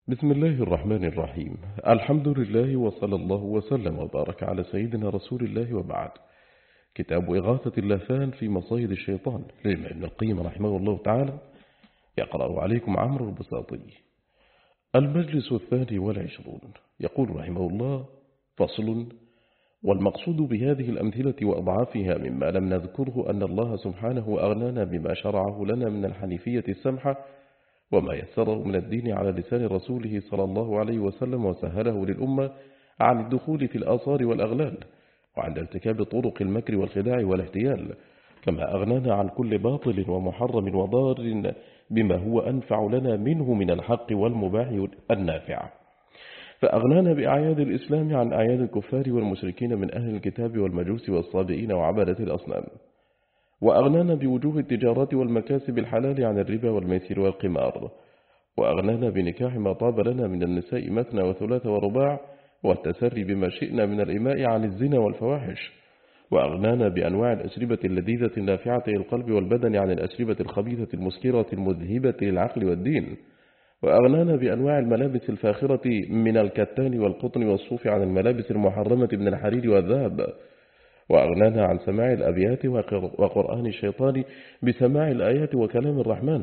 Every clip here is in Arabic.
بسم الله الرحمن الرحيم. الحمد لله وصلى الله وسلم وبارك على سيدنا رسول الله وبعد. كتاب إغاثة اللافان في مصايد الشيطان للإمام ابن القيم رحمه الله تعالى، يقرأ عليكم عمرو البساطي. المجلس 22. يقول رحمه الله: فصل. والمقصود بهذه الأمثلة وأضعافها مما لم نذكره أن الله سبحانه أغنانا بما شرعه لنا من الحنيفية السمحة وما يسره من الدين على لسان رسوله صلى الله عليه وسلم، وسهله للأمة عن الدخول في الآثار والأغلال وعند ارتكاب طرق المكر والخداع والاحتيال، كما أغنانا عن كل باطل ومحرم وضار بما هو أنفع لنا منه من الحق والمباح النافع. فأغنانا بأعياد الإسلام عن أعياد الكفار والمشركين من أهل الكتاب والمجوس والصابئين وعبادة الأصنام، وأغنانا بوجوه التجارات والمكاسب الحلال عن الربا والميسر والقمار، وأغنانا بنكاح ما طاب لنا من النساء مثنى وثلاث ورباع، والتسري بما شئنا من الإماء عن الزنا والفواحش، وأغنانا بأنواع الأشربة اللذيذة النافعة للقلب والبدن عن الأشربة الخبيثة المسكرة المذهبة للعقل والدين، وأغنانا بأنواع الملابس الفاخرة من الكتان والقطن والصوف عن الملابس المحرمة من الحرير والذهب، وأغنانا عن سماع الأبيات وقرآن الشيطان بسماع الآيات وكلام الرحمن،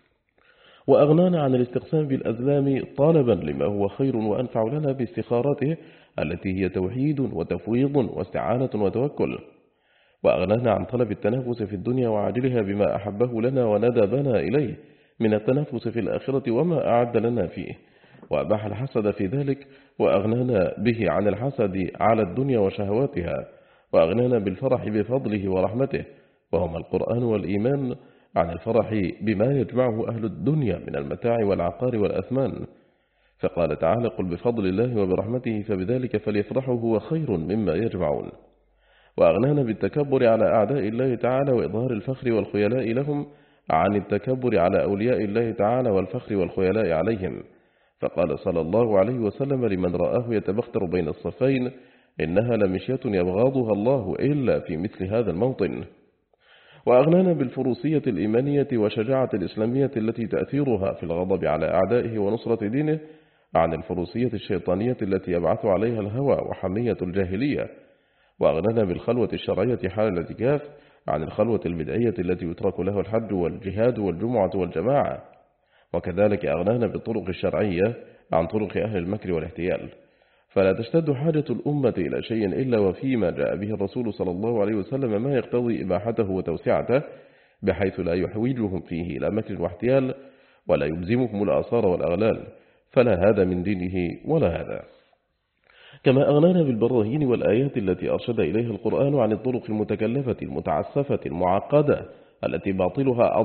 وأغنانا عن الاستقسام بالأزلام طالبا لما هو خير وأنفع لنا باستخارته التي هي توحيد وتفويض واستعانة وتوكل، وأغنانا عن طلب التنافس في الدنيا وعاجلها بما أحبه لنا وندى بنا إليه من التنافس في الآخرة وما أعد لنا فيه، وأباح الحسد في ذلك، وأغنانا به عن الحسد على الدنيا وشهواتها، وأغنانا بالفرح بفضله ورحمته، وهما القرآن والإيمان، عن الفرح بما يجمعه أهل الدنيا من المتاع والعقار والأثمان، فقال تعالى: قل بفضل الله وبرحمته فبذلك فليفرحوا هو خير مما يجمعون. وأغنانا بالتكبر على أعداء الله تعالى وإظهار الفخر والخيلاء لهم عن التكبر على أولياء الله تعالى والفخر والخيلاء عليهم، فقال صلى الله عليه وسلم لمن رآه يتبختر بين الصفين: إنها لمشية يبغاضها الله إلا في مثل هذا الموطن. وأغنانا بالفروسية الإيمانية وشجاعة الإسلامية التي تأثيرها في الغضب على أعدائه ونصرة دينه عن الفروسية الشيطانية التي يبعث عليها الهوى وحمية الجاهلية. وأغنانا بالخلوة الشرعية حال الاعتكاف عن الخلوة البدعية التي يترك له الحج والجهاد والجمعة والجماعة. وكذلك أغنانا بالطرق الشرعية عن طرق أهل المكر والاحتيال، فلا تشتد حاجة الأمة إلى شيء إلا وفيما جاء به الرسول صلى الله عليه وسلم ما يقتضي إباحته وتوسعته، بحيث لا يحوجهم فيه إلى مكر واحتيال ولا يلزمهم الآثار والأغلال، فلا هذا من دينه ولا هذا. كما أغنانا بالبراهين والآيات التي أرشد إليها القرآن عن الطرق المتكلفة المتعسفة المعقدة التي باطلها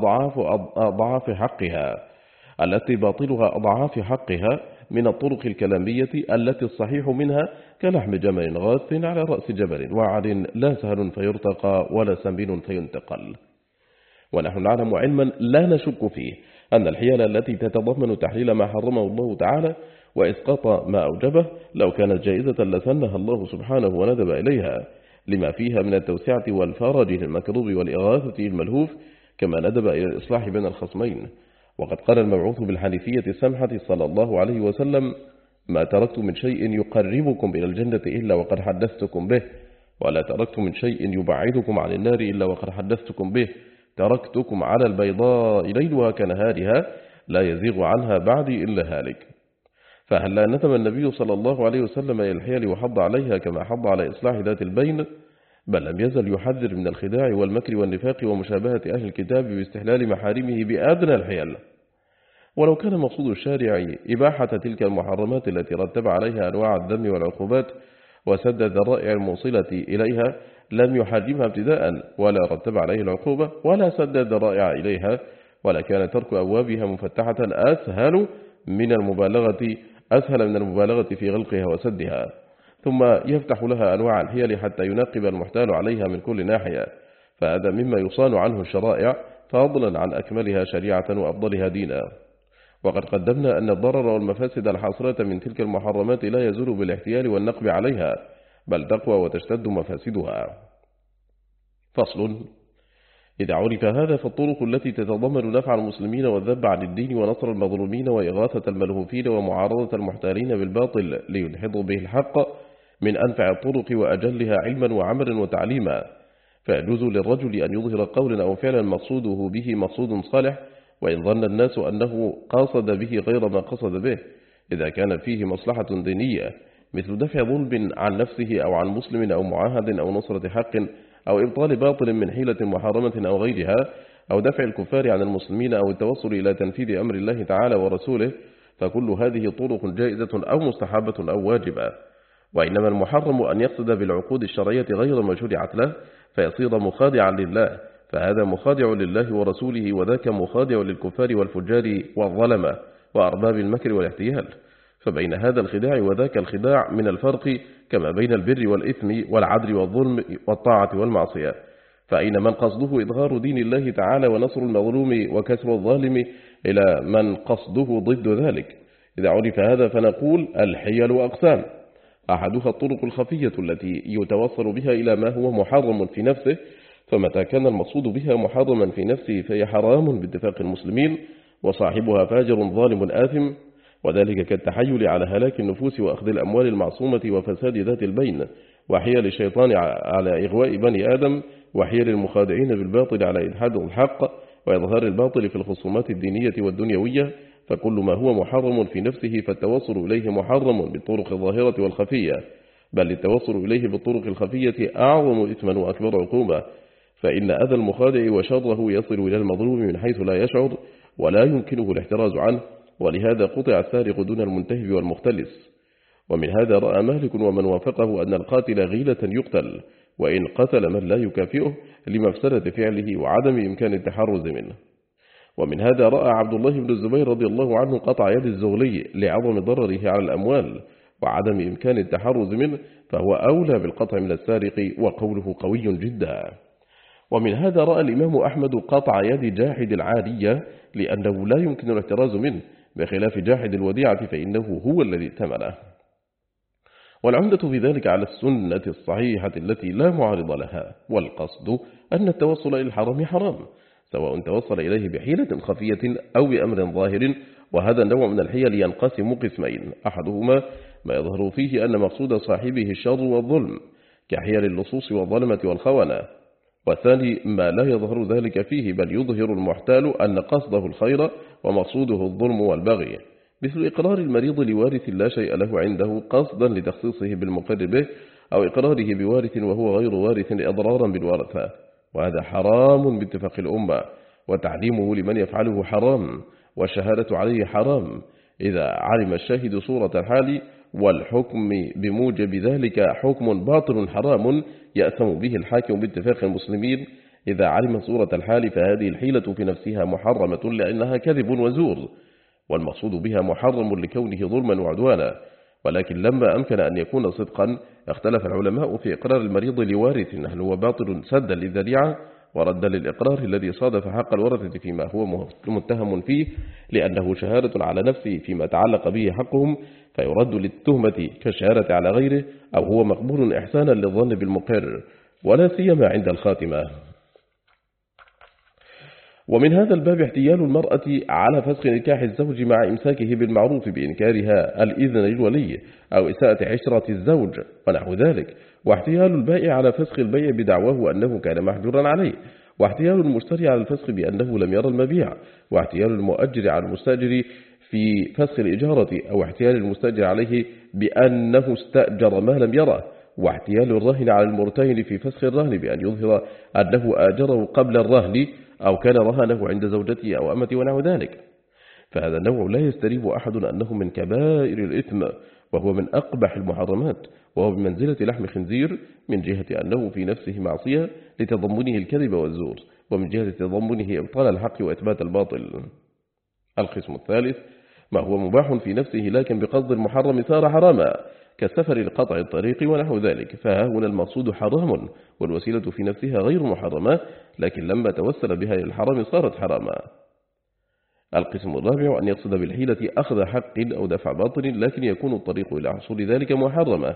أضعاف حقها من الطرق الكلامية التي الصحيح منها كلحم جمل غاث على رأس جبل وعد لا سهل فيرتقى ولا سمين فينتقل. ونحن نعلم علما لا نشك فيه أن الحيل التي تتضمن تحليل ما حرمه الله تعالى وإسقاط ما أوجبه لو كانت جائزة لسنها الله سبحانه وندب إليها، لما فيها من التوسعة والفرج للمكروب والإغاثة الملهوف، كما ندب إلى الإصلاح بين الخصمين. وقد قال المبعوث بالحنيفية السمحة صلى الله عليه وسلم: ما تركت من شيء يقربكم إلى الجنة إلا وقد حدثتكم به، ولا تركت من شيء يبعدكم عن النار إلا وقد حدثتكم به، تركتكم على البيضاء ليلها كنهارها لا يزيغ عنها بعدي إلا هالك. فهل لا نتم النبي صلى الله عليه وسلم إلى الحيل وحض عليها كما حض على إصلاح ذات البين، بل لم يزل يحذر من الخداع والمكر والنفاق ومشابهة أهل الكتاب باستحلال محارمه بأدنى الحيل. ولو كان مقصود الشارع إباحة تلك المحرمات التي رتب عليها أنواع الذم والعقوبات وسد الذرائع الموصلة إليها، لم يحرمها ابتداء ولا رتب عليه العقوبة ولا سد الذرائع إليها، ولا كان ترك أبوابها مفتحة أسهل من المبالغة في غلقها وسدها، ثم يفتح لها أنواع الحيل حتى ينقب المحتال عليها من كل ناحية، فهذا مما يصان عنه الشرائع فضلا عن أكملها شريعة وأفضلها دينا. وقد قدمنا أن الضرر والمفاسد الحاصلة من تلك المحرمات لا يزول بالاحتيال والنقب عليها، بل تقوى وتشتد مفاسدها. فصل. إذا عرف هذا فالطرق التي تتضمن نفع المسلمين والذب عن الدين ونصر المظلومين وإغاثة الملهوفين ومعارضة المحتالين بالباطل ليدحضوا به الحق من أنفع الطرق وأجلها علما وعملا وتعليما، فيجوز للرجل أن يظهر قولا أو فعلا مقصوده به مقصود صالح وإن ظن الناس أنه قاصد به غير ما قصد به، إذا كان فيه مصلحة دينية مثل دفع ظلم عن نفسه أو عن مسلم أو معاهد أو نصرة حق أو إبطال باطل من حيلة محرمة أو غيرها أو دفع الكفار عن المسلمين أو التوصل إلى تنفيذ أمر الله تعالى ورسوله، فكل هذه طرق جائزة أو مستحبة أو واجبة. وإنما المحرم أن يقصد بالعقود الشرعية غير ما شرعت له فيصير مخادعا لله، فهذا مخادع لله ورسوله وذاك مخادع للكفار والفجار والظلمة وأرباب المكر والاحتيال، فبين هذا الخداع وذاك الخداع من الفرق كما بين البر والإثم والعدل والظلم والطاعة والمعصية. فأين من قصده إظهار دين الله تعالى ونصر المظلوم وكسر الظالم إلى من قصده ضد ذلك. إذا عرف هذا فنقول الحيل أقسام، أحدها الطرق الخفية التي يتوصل بها إلى ما هو محرم في نفسه، فمتى كان المقصود بها محرما في نفسه فهي حرام باتفاق المسلمين وصاحبها فاجر ظالم آثم، وذلك كالتحيل على هلاك النفوس وأخذ الأموال المعصومة وفساد ذات البين وحيل الشيطان على إغواء بني آدم وحيل المخادعين بالباطل على إلحاد الحق وإظهار الباطل في الخصومات الدينية والدنيوية، فكل ما هو محرم في نفسه فالتوصل إليه محرم بالطرق الظاهرة والخفية، بل التوصل إليه بالطرق الخفية أعظم إثما وأكبر عقوبة، فإن أذى المخادع وشره يصل إلى المظلوم من حيث لا يشعر ولا يمكنه الاحتراز عنه، ولهذا قطع السارق دون المنتهب والمختلس. ومن هذا رأى مالك ومن وافقه أن القاتل غيلة يقتل وإن قتل من لا يكافئه لمفسدة فعله وعدم إمكان التحرز منه. ومن هذا رأى عبد الله بن الزبير رضي الله عنه قطع يد الزغلي لعظم ضرره على الأموال وعدم إمكان التحرز منه، فهو أولى بالقطع من السارق وقوله قوي جدا. ومن هذا رأى الإمام أحمد قطع يد جاحد العارية لأنه لا يمكن الاحتراز منه، بخلاف جاحد الوديعة فإنه هو الذي ائتمنه. والعمدة في ذلك على السنة الصحيحة التي لا معارض لها، والقصد أن التوصل إلى الحرام حرام، سواء توصل إليه بحيلة خفية أو بأمر ظاهر، وهذا النوع من الحيل ينقسم قسمين، أحدهما ما يظهر فيه أن مقصود صاحبه الشر والظلم كحيل اللصوص والظلمة والخونة، والثاني ما لا يظهر ذلك فيه بل يظهر المحتال أن قصده الخير ومقصوده الظلم والبغي، مثل إقرار المريض لوارث لا شيء له عنده قصدا لتخصيصه بالمقر به، أو إقراره بوارث وهو غير وارث إضرارا بالورثة، وهذا حرام باتفاق الأمة، وتعليمه لمن يفعله حرام، والشهادة عليه حرام إذا علم الشاهد صورة الحال، والحكم بموجب ذلك حكم باطل حرام يأثم به الحاكم باتفاق المسلمين إذا علم صورة الحال، فهذه الحيلة في نفسها محرمة لأنها كذب وزور، والمقصود بها محرم لكونه ظلما وعدوانا. ولكن لما أمكن أن يكون صدقا اختلف العلماء في إقرار المريض لوارث هل هو باطل سدا للذريعة وردا للإقرار الذي صادف حق الورثة فيما هو متهم فيه، لأنه شهادة على نفسه فيما تعلق به حقهم فيرد للتهمة كالشهادة على غيره، أو هو مقبول إحسانا للظن بالمقر ولا سيما عند الخاتمة. ومن هذا الباب احتيال المرأة على فسخ نكاح الزوج مع إمساكه بالمعروف بإنكارها الإذن للولي أو إساءة عشرة الزوج ونحو ذلك، واحتيال البائع على فسخ البيع بدعواه أنه كان محجورا عليه، واحتيال المشتري على الفسخ بأنه لم يرى المبيع، واحتيال المؤجر على المستأجر في فسخ الإجارة، أو احتيال المستأجر عليه بأنه استأجر ما لم يره، واحتيال الراهن على المرتهن في فسخ الرهن بأن يظهر أنه آجره قبل الرهن أو كان رهنه عند زوجته أو أمته ونحو ذلك. فهذا النوع لا يستريب أحد أنه من كبائر الإثم، وهو من أقبح المحرمات، وهو بمنزلة لحم خنزير من جهة أنه في نفسه معصية لتضمنه الكذب والزور، ومن جهة تضمنه إبطال الحق وإثبات الباطل. القسم الثالث ما هو مباح في نفسه لكن بقصد المحرم صار حراما، كالسفر لقطع الطريق ونحو ذلك، فهنا المقصود حرام والوسيلة في نفسها غير محرمة، لكن لما توسل بها إلى الحرام صارت حراما. القسم الرابع أن يقصد بالحيلة أخذ حق أو دفع باطل، لكن يكون الطريق إلى حصول ذلك محرمة،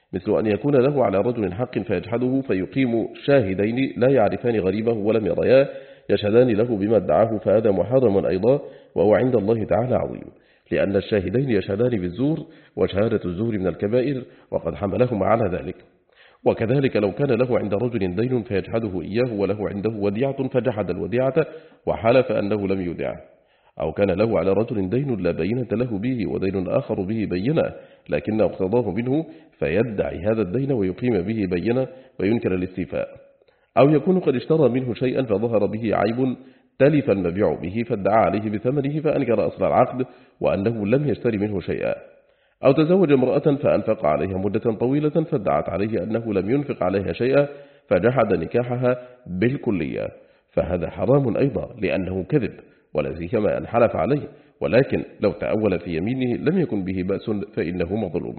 مثل أن يكون له على رجل حق فيجحده فيقيم شاهدين لا يعرفان غريبه ولم يرياه يشهدان له بما ادعاه، فهذا محرم أيضا، وهو عند الله تعالى عظيم، لأن الشاهدين يشهدان بالزور، وشهادة الزور من الكبائر، وقد حملهم على ذلك. وكذلك لو كان له عند رجل دين فيجحده إياه وله عنده وديعة فجحد الوديعة وحلف أنه لم يودعه، أو كان له على رجل دين لا بينة له به ودين آخر به بينة لكن اقتضاه منه فيدعي هذا الدين ويقيم به بينة وينكر الاستيفاء، أو يكون قد اشترى منه شيئا فظهر به عيب تلف المبيع به فادعى عليه بثمنه فأنكر أصل العقد وأنه لم يشتري منه شيئا، أو تزوج امرأة فأنفق عليها مدة طويلة فادعت عليه أنه لم ينفق عليها شيئا فجحد نكاحها بالكلية، فهذا حرام أيضا لأنه كذب، ولا سيما أن حلف عليه، ولكن لو تأول في يمينه لم يكن به بأس فإنه مظلوم.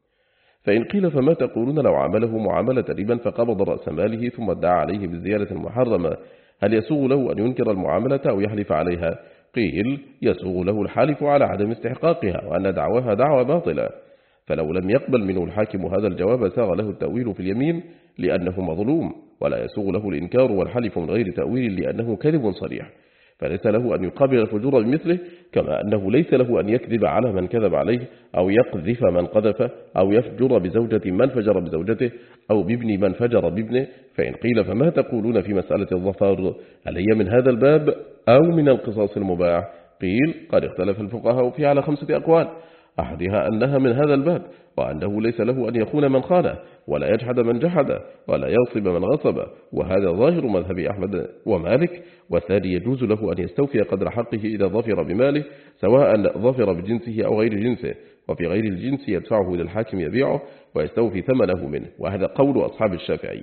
فإن قيل فما تقولون لو عمله معاملة ربا فقبض رأس ماله ثم ادعى عليه بالزيادة المحرمة، هل يسوغ له أن ينكر المعاملة أو يحلف عليها؟ قيل يسوغ له الحالف على عدم استحقاقها وأن دعواها دعوى باطلة، فلو لم يقبل منه الحاكم هذا الجواب ساغ له التأويل في اليمين لأنه مظلوم، ولا يسوغ له الإنكار والحلف من غير تأويل لأنه كذب صريح، فليس له أن يقابل الفجور بمثله، كما أنه ليس له أن يكذب على من كذب عليه أو يقذف من قذف أو يفجر بزوجة من فجر بزوجته أو بابن من فجر بابنه. فإن قيل فما تقولون في مسألة الظفار، هل هي من هذا الباب أو من القصاص المباح؟ قيل قد اختلف الفقهاء فيها على 5 أقوال، أحدها أنها من هذا الباب، وأنه ليس له أن يخون من خانه ولا يجحد من جحد ولا يغصب من غصب، وهذا ظاهر مذهب أحمد ومالك. والثاني يجوز له أن يستوفي قدر حقه إذا ظفر بماله سواء ظفر بجنسه أو غير جنسه، وفي غير الجنس يدفعه إلى الحاكم يبيعه ويستوفي ثمنه منه، وهذا قول أصحاب الشافعي.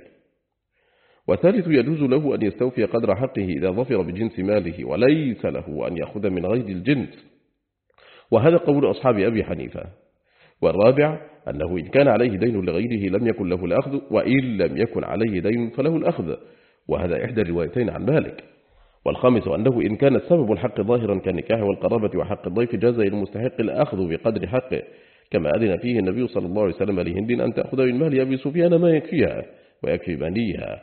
والثالث يجوز له أن يستوفي قدر حقه إذا ظفر بجنس ماله وليس له أن يأخذ من غير الجنس، وهذا قول أصحاب أبي حنيفة. والرابع أنه إن كان عليه دين لغيره لم يكن له الأخذ، وإن لم يكن عليه دين فله الأخذ، وهذا إحدى الروايتين عن مالك. والخامس أنه إن كان السبب الحق ظاهرا كالنكاح والقرابة وحق الضيف جاز للمستحق الأخذ بقدر حقه، كما أذن فيه النبي صلى الله عليه وسلم لهند أن تأخذ من مال أبي سفيان ما يكفيها ويكفي بنيها،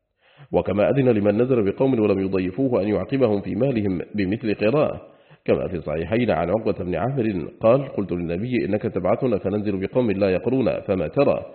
وكما أذن لمن نزل بقوم ولم يضيفوه أن يعقبهم في مالهم بمثل قراءة، كما في الصحيحين عن عقبة بن عامر قال قلت للنبي إنك تبعثنا فننزل بقوم لا يقرون فما ترى؟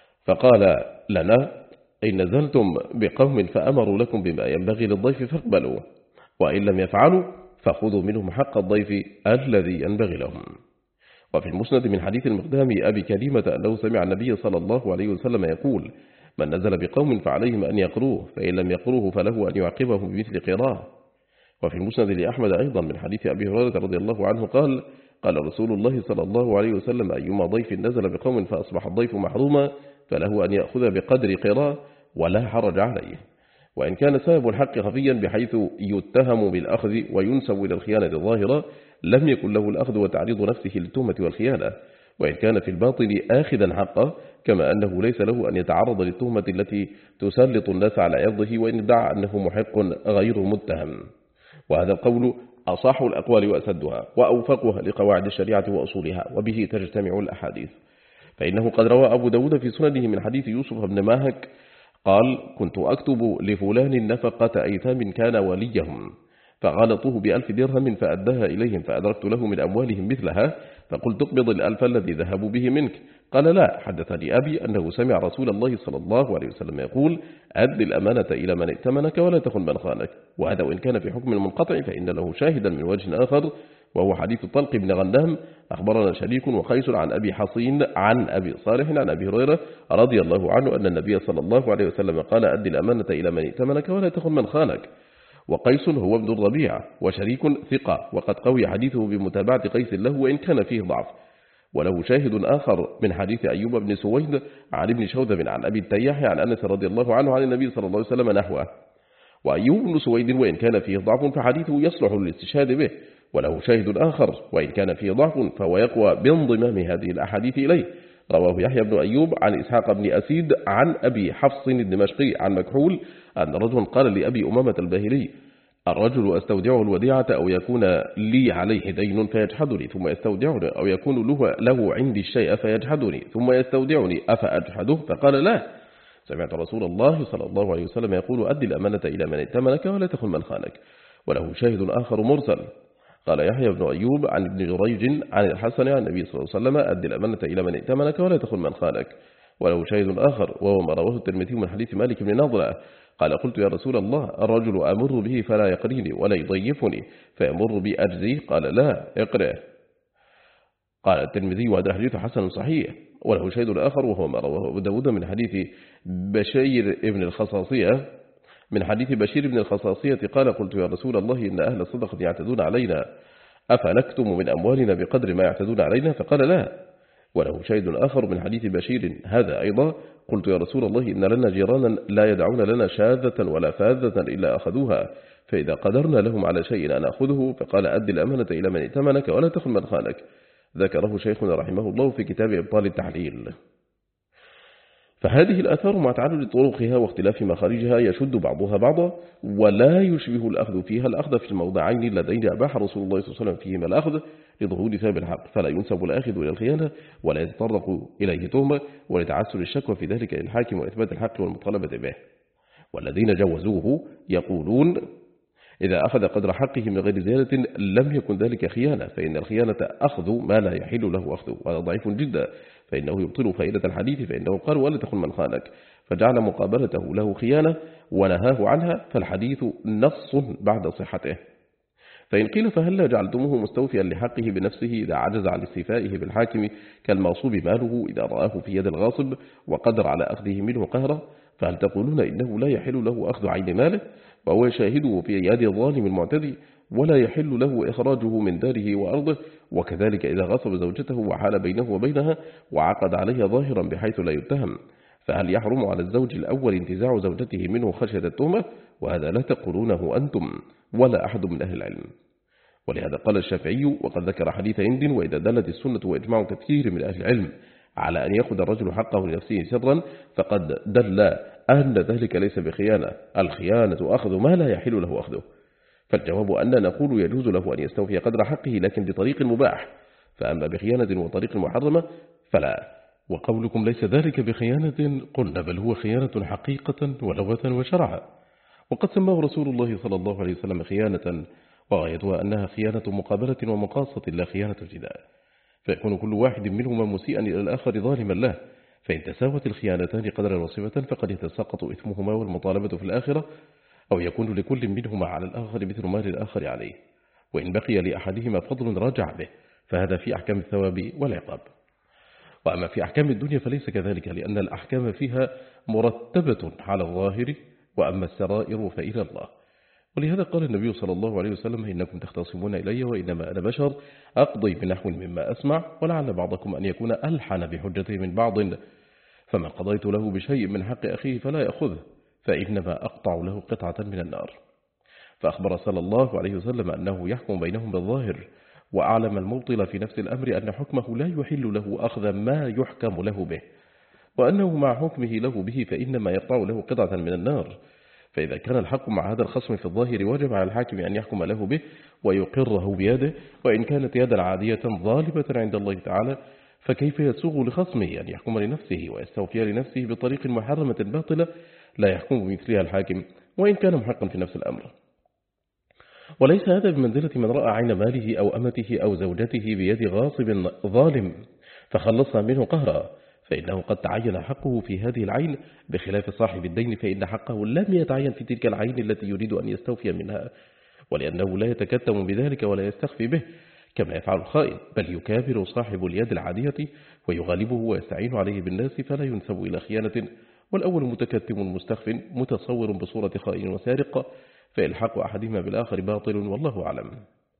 فقال لنا إن نزلتم بقوم فأمروا لكم بما ينبغي للضيف فاقبلوا، وإن لم يفعلوا فخذوا منهم حق الضيف الذي ينبغي لهم. وفي المسند من حديث المقدام أبي كريمة أنه سمع النبي صلى الله عليه وسلم يقول من نزل بقوم فعليهم أن يقروه، فإن لم يقروه فله أن يعقبه بمثل قراه. وفي المسند لأحمد أيضا من حديث أبي هريرة رضي الله عنه قال قال رسول الله صلى الله عليه وسلم أيما ضيف نزل بقوم فأصبح الضيف محروما فله أن يأخذ بقدر قراه ولا حرج عليه، وإن كان سبب الحق خفيا بحيث يتهم بالأخذ وينسب إلى الخيانة الظاهرة لم يكن له الأخذ وتعريض نفسه للتهمة والخيانة، وإن كان في الباطن آخذا حقه كما أنه ليس له أن يتعرض للتهمة التي تسلط الناس على عرضه وإن ادعى أنه محق غير متهم. وهذا القول أصح الأقوال وأسدها وأوفقها لقواعد الشريعة وأصولها، وبه تجتمع الأحاديث. فإنه قد روى أبو داود في سننه من حديث يوسف بن ماهك قال كنت أكتب لفلان نفقة أيتام كان وليهم فغلطوه ب1000 درهم فأداها إليهم فأدركت له من أموالهم مثلها فقلت اقبض 1000 الذي ذهبوا به منك. قال لا، حدثني أبي أنه سمع رسول الله صلى الله عليه وسلم يقول أد الأمانة إلى من ائتمنك ولا تخن من خانك، وهذا وإن كان في حكم المنقطع فإن له شاهدا من وجه آخر، وهو حديث طلق بن غنام أخبرنا شريك وقيس عن أبي حصين عن أبي صالح عن أبي هريرة رضي الله عنه أن النبي صلى الله عليه وسلم قال أد الأمانة إلى من ائتمنك ولا تخن من خانك. وقيس هو ابن الربيع وشريك ثقة، وقد قوي حديثه بمتابعة قيس له وإن كان فيه ضعف، وله شاهد آخر من حديث أيوب بن سويد عن ابن شوذب عن أبي التياح عن أنس رضي الله عنه عن النبي صلى الله عليه وسلم نحوه. وأيوب بن سويد وإن كان فيه ضعف فحديثه يصلح للاستشهاد به، وله شاهد آخر وإن كان فيه ضعف فهو يقوى بانضمام هذه الأحاديث إليه. رواه يحيى بن أيوب عن إسحاق بن أسيد عن أبي حفص الدمشقي عن مكحول أن رجل قال لأبي أمامة الباهلي الرجل أستودعه الوديعة أو يكون لي عليه دين فيجحدني ثم يستودعني، أو يكون له عندي الشيء فيجحدني ثم يستودعني أفأجحده؟ فقال لا. سمعت رسول الله صلى الله عليه وسلم يقول أدي الأمانة إلى من ائتمنك ولا تخن من خانك. وله شاهد آخر مرسل. قال يحيى بن أيوب عن ابن جريج عن الحسن عن النبي صلى الله عليه وسلم أدي الأمانة إلى من ائتمنك ولا تخن من خانك. وله شاهد آخر وهو ما رواه الترمذي من حديث مالك بن نضرة قال قلت يا رسول الله الرجل أمر به فلا يقريني ولا يضيفني فيمر بي أجزيه؟ قال لا اقرأ. قال الترمذي وهذا حديث حسن صحيح. وله شاهد آخر وهو ما رواه أبو داود من حديث بشير ابن الخصاصية قال قلت يا رسول الله إن أهل الصدقة يعتدون علينا أفنكتم من أموالنا بقدر ما يعتدون علينا؟ فقال لا. وله شاهد آخر من حديث بشير هذا أيضا قلت يا رسول الله إن لنا جيرانا لا يدعون لنا شاذة ولا فاذة إلا أخذوها، فإذا قدرنا لهم على شيء أن أخذه. فقال أدي الأمانة إلى من ائتمنك ولا تخن من خانك. ذكره شيخنا رحمه الله في كتاب إبطال التحليل. فهذه الآثار مع تعدد طرقها واختلاف مخارجها يشد بعضها بعضا، ولا يشبه الأخذ فيها الأخذ في الموضعين اللذين أباح رسول الله صلى الله عليه وسلم فيهما الأخذ لظهور ثاب الحق، فلا ينسب الآخذ إلى الخيانة ولا يتطرق إليه تهمة ولتعسر الشكوى في ذلك للحاكم وإثبات الحق والمطالبة به. والذين جوزوه يقولون إذا أخذ قدر حقه من غير زيادة لم يكن ذلك خيانة، فإن الخيانة أخذ ما لا يحل له أخذه، وهذا ضعيف جدا فإنه يبطل فائدة الحديث، فإنه قال ولا تخن من خانك، فجعل مقابلته له خيانة ونهاه عنها، فالحديث نص بعد صحته. فإن قيل فهلا جعلتموه مستوفيا لحقه بنفسه إذا عجز عن استيفائه بالحاكم كالمغصوب ماله إذا رآه في يد الغاصب وقدر على أخذه منه قهرا؟ فهل تقولون إنه لا يحل له أخذ عين ماله وهو شاهده في يد الظالم المعتدي، ولا يحل له إخراجه من داره وأرضه؟ وكذلك إذا غصب زوجته وحال بينه وبينها وعقد عليها ظاهرا بحيث لا يتهم، فهل يحرم على الزوج الأول انتزاع زوجته منه خشية التهمة؟ وهذا لا تقولونه أنتم ولا أحد من أهل العلم. ولهذا قال الشافعي وقد ذكر حديث هند وإذا دلت السنة وإجماع كثير من أهل العلم على أن يأخذ الرجل حقه لنفسه سرا فقد دل أن ذلك ليس بخيانة، الخيانة أخذ ما لا يحل له أخذه. فالجواب أن نقول يجوز له أن يستوفي قدر حقه لكن بطريق مباح، فأما بخيانة وطريق محرمة فلا. وقولكم ليس ذلك بخيانة قلنا بل هو خيانة حقيقة ولغة وشرعا، وقد سماه رسول الله صلى الله عليه وسلم خيانة، وغايتها أنها خيانة مقابلة ومقاصة لا خيانة جداء، فيكون كل واحد منهما مسيئا إلى الآخر ظالما له، فإن تساوت الخيانتان قدرا وصفة فقد يتساقط إثمهما والمطالبة في الآخرة، أو يكون لكل منهما على الآخر مثل ما للآخر عليه، وإن بقي لأحدهما فضل رجع به، فهذا في أحكام الثواب والعقاب. وأما في أحكام الدنيا فليس كذلك، لأن الأحكام فيها مرتبة على الظاهر، وأما السرائر فإلى الله. ولهذا قال النبي صلى الله عليه وسلم إنكم تختصمون إلي وإنما أنا بشر أقضي بنحو مما أسمع، ولعل بعضكم أن يكون ألحن بحجته من بعض، فما قضيت له بشيء من حق أخيه فلا يأخذه، فإنما أقطع له قطعة من النار. فأخبر صلى الله عليه وسلم أنه يحكم بينهم بالظاهر، وأعلم المبطل في نفس الأمر أن حكمه لا يحل له أخذ ما يحكم له به، وأنه مع حكمه له به فإنما يقطع له قطعة من النار. فإذا كان الحق مع هذا الخصم في الظاهر وجب على الحاكم أن يحكم له به ويقره بيده، وإن كانت يدا عادية ظالمة عند الله تعالى فكيف يسوغ لخصمه أن يحكم لنفسه ويستوفي لنفسه بطريق محرمة باطلة لا يحكم بمثلها الحاكم وإن كان محقا في نفس الأمر. وليس هذا بمنزلة من رأى عين ماله أو أمته أو زوجته بيد غاصب ظالم فخلصها منه قهرا، فإنه قد تعين حقه في هذه العين، بخلاف صاحب الدين فإن حقه لم يتعين في تلك العين التي يريد أن يستوفي منها، ولأنه لا يتكتم بذلك ولا يستخفي به كما يفعل الخائن، بل يكابر صاحب اليد العادية ويغالبه ويستعين عليه بالناس، فلا ينسب إلى خيانة. والأول متكتم مستخف متصور بصورة خائن وسارق، فإلحاق أحدهما بالآخر باطل والله أعلم.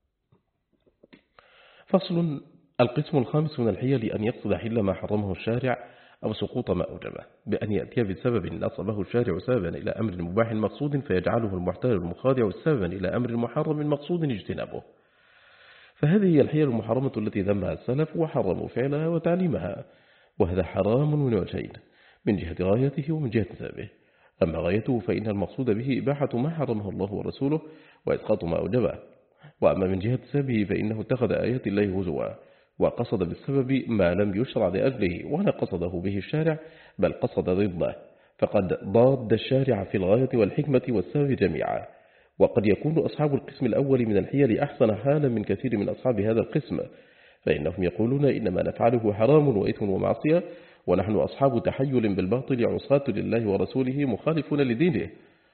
فصل. القسم الخامس من الحيل أن يقصد حل ما حرمه الشارع أو سقوط ما أوجبه، بأن يأتي بسبب نصبه الشارع سببا إلى أمر مباح مقصود فيجعله المحتال المخادع سببا إلى أمر محرم مقصود اجتنابه. فهذه هي الحيل المحرمة التي ذمها السلف وحرموا فعلها وتعليمها، وهذا حرام من وجهين، من جهة غايته ومن جهة سببه. أما غايته فإن المقصود به إباحة ما حرمه الله ورسوله وإسقاط ما أوجبه. وأما من جهة سببه فإنه اتخذ آيات الله هزوا، وقصد بالسبب ما لم يشرع لأجله ولا قصده به الشارع بل قصد ضده، فقد ضاد الشارع في الغاية والحكمة والسبب جميعا. وقد يكون أصحاب القسم الأول من الحيل أحسن حالا من كثير من أصحاب هذا القسم، فإنهم يقولون إنما نفعله حرام وإثم ومعصية، ونحن أصحاب تحيل بالباطل عصاة لله ورسوله مخالفون لدينه.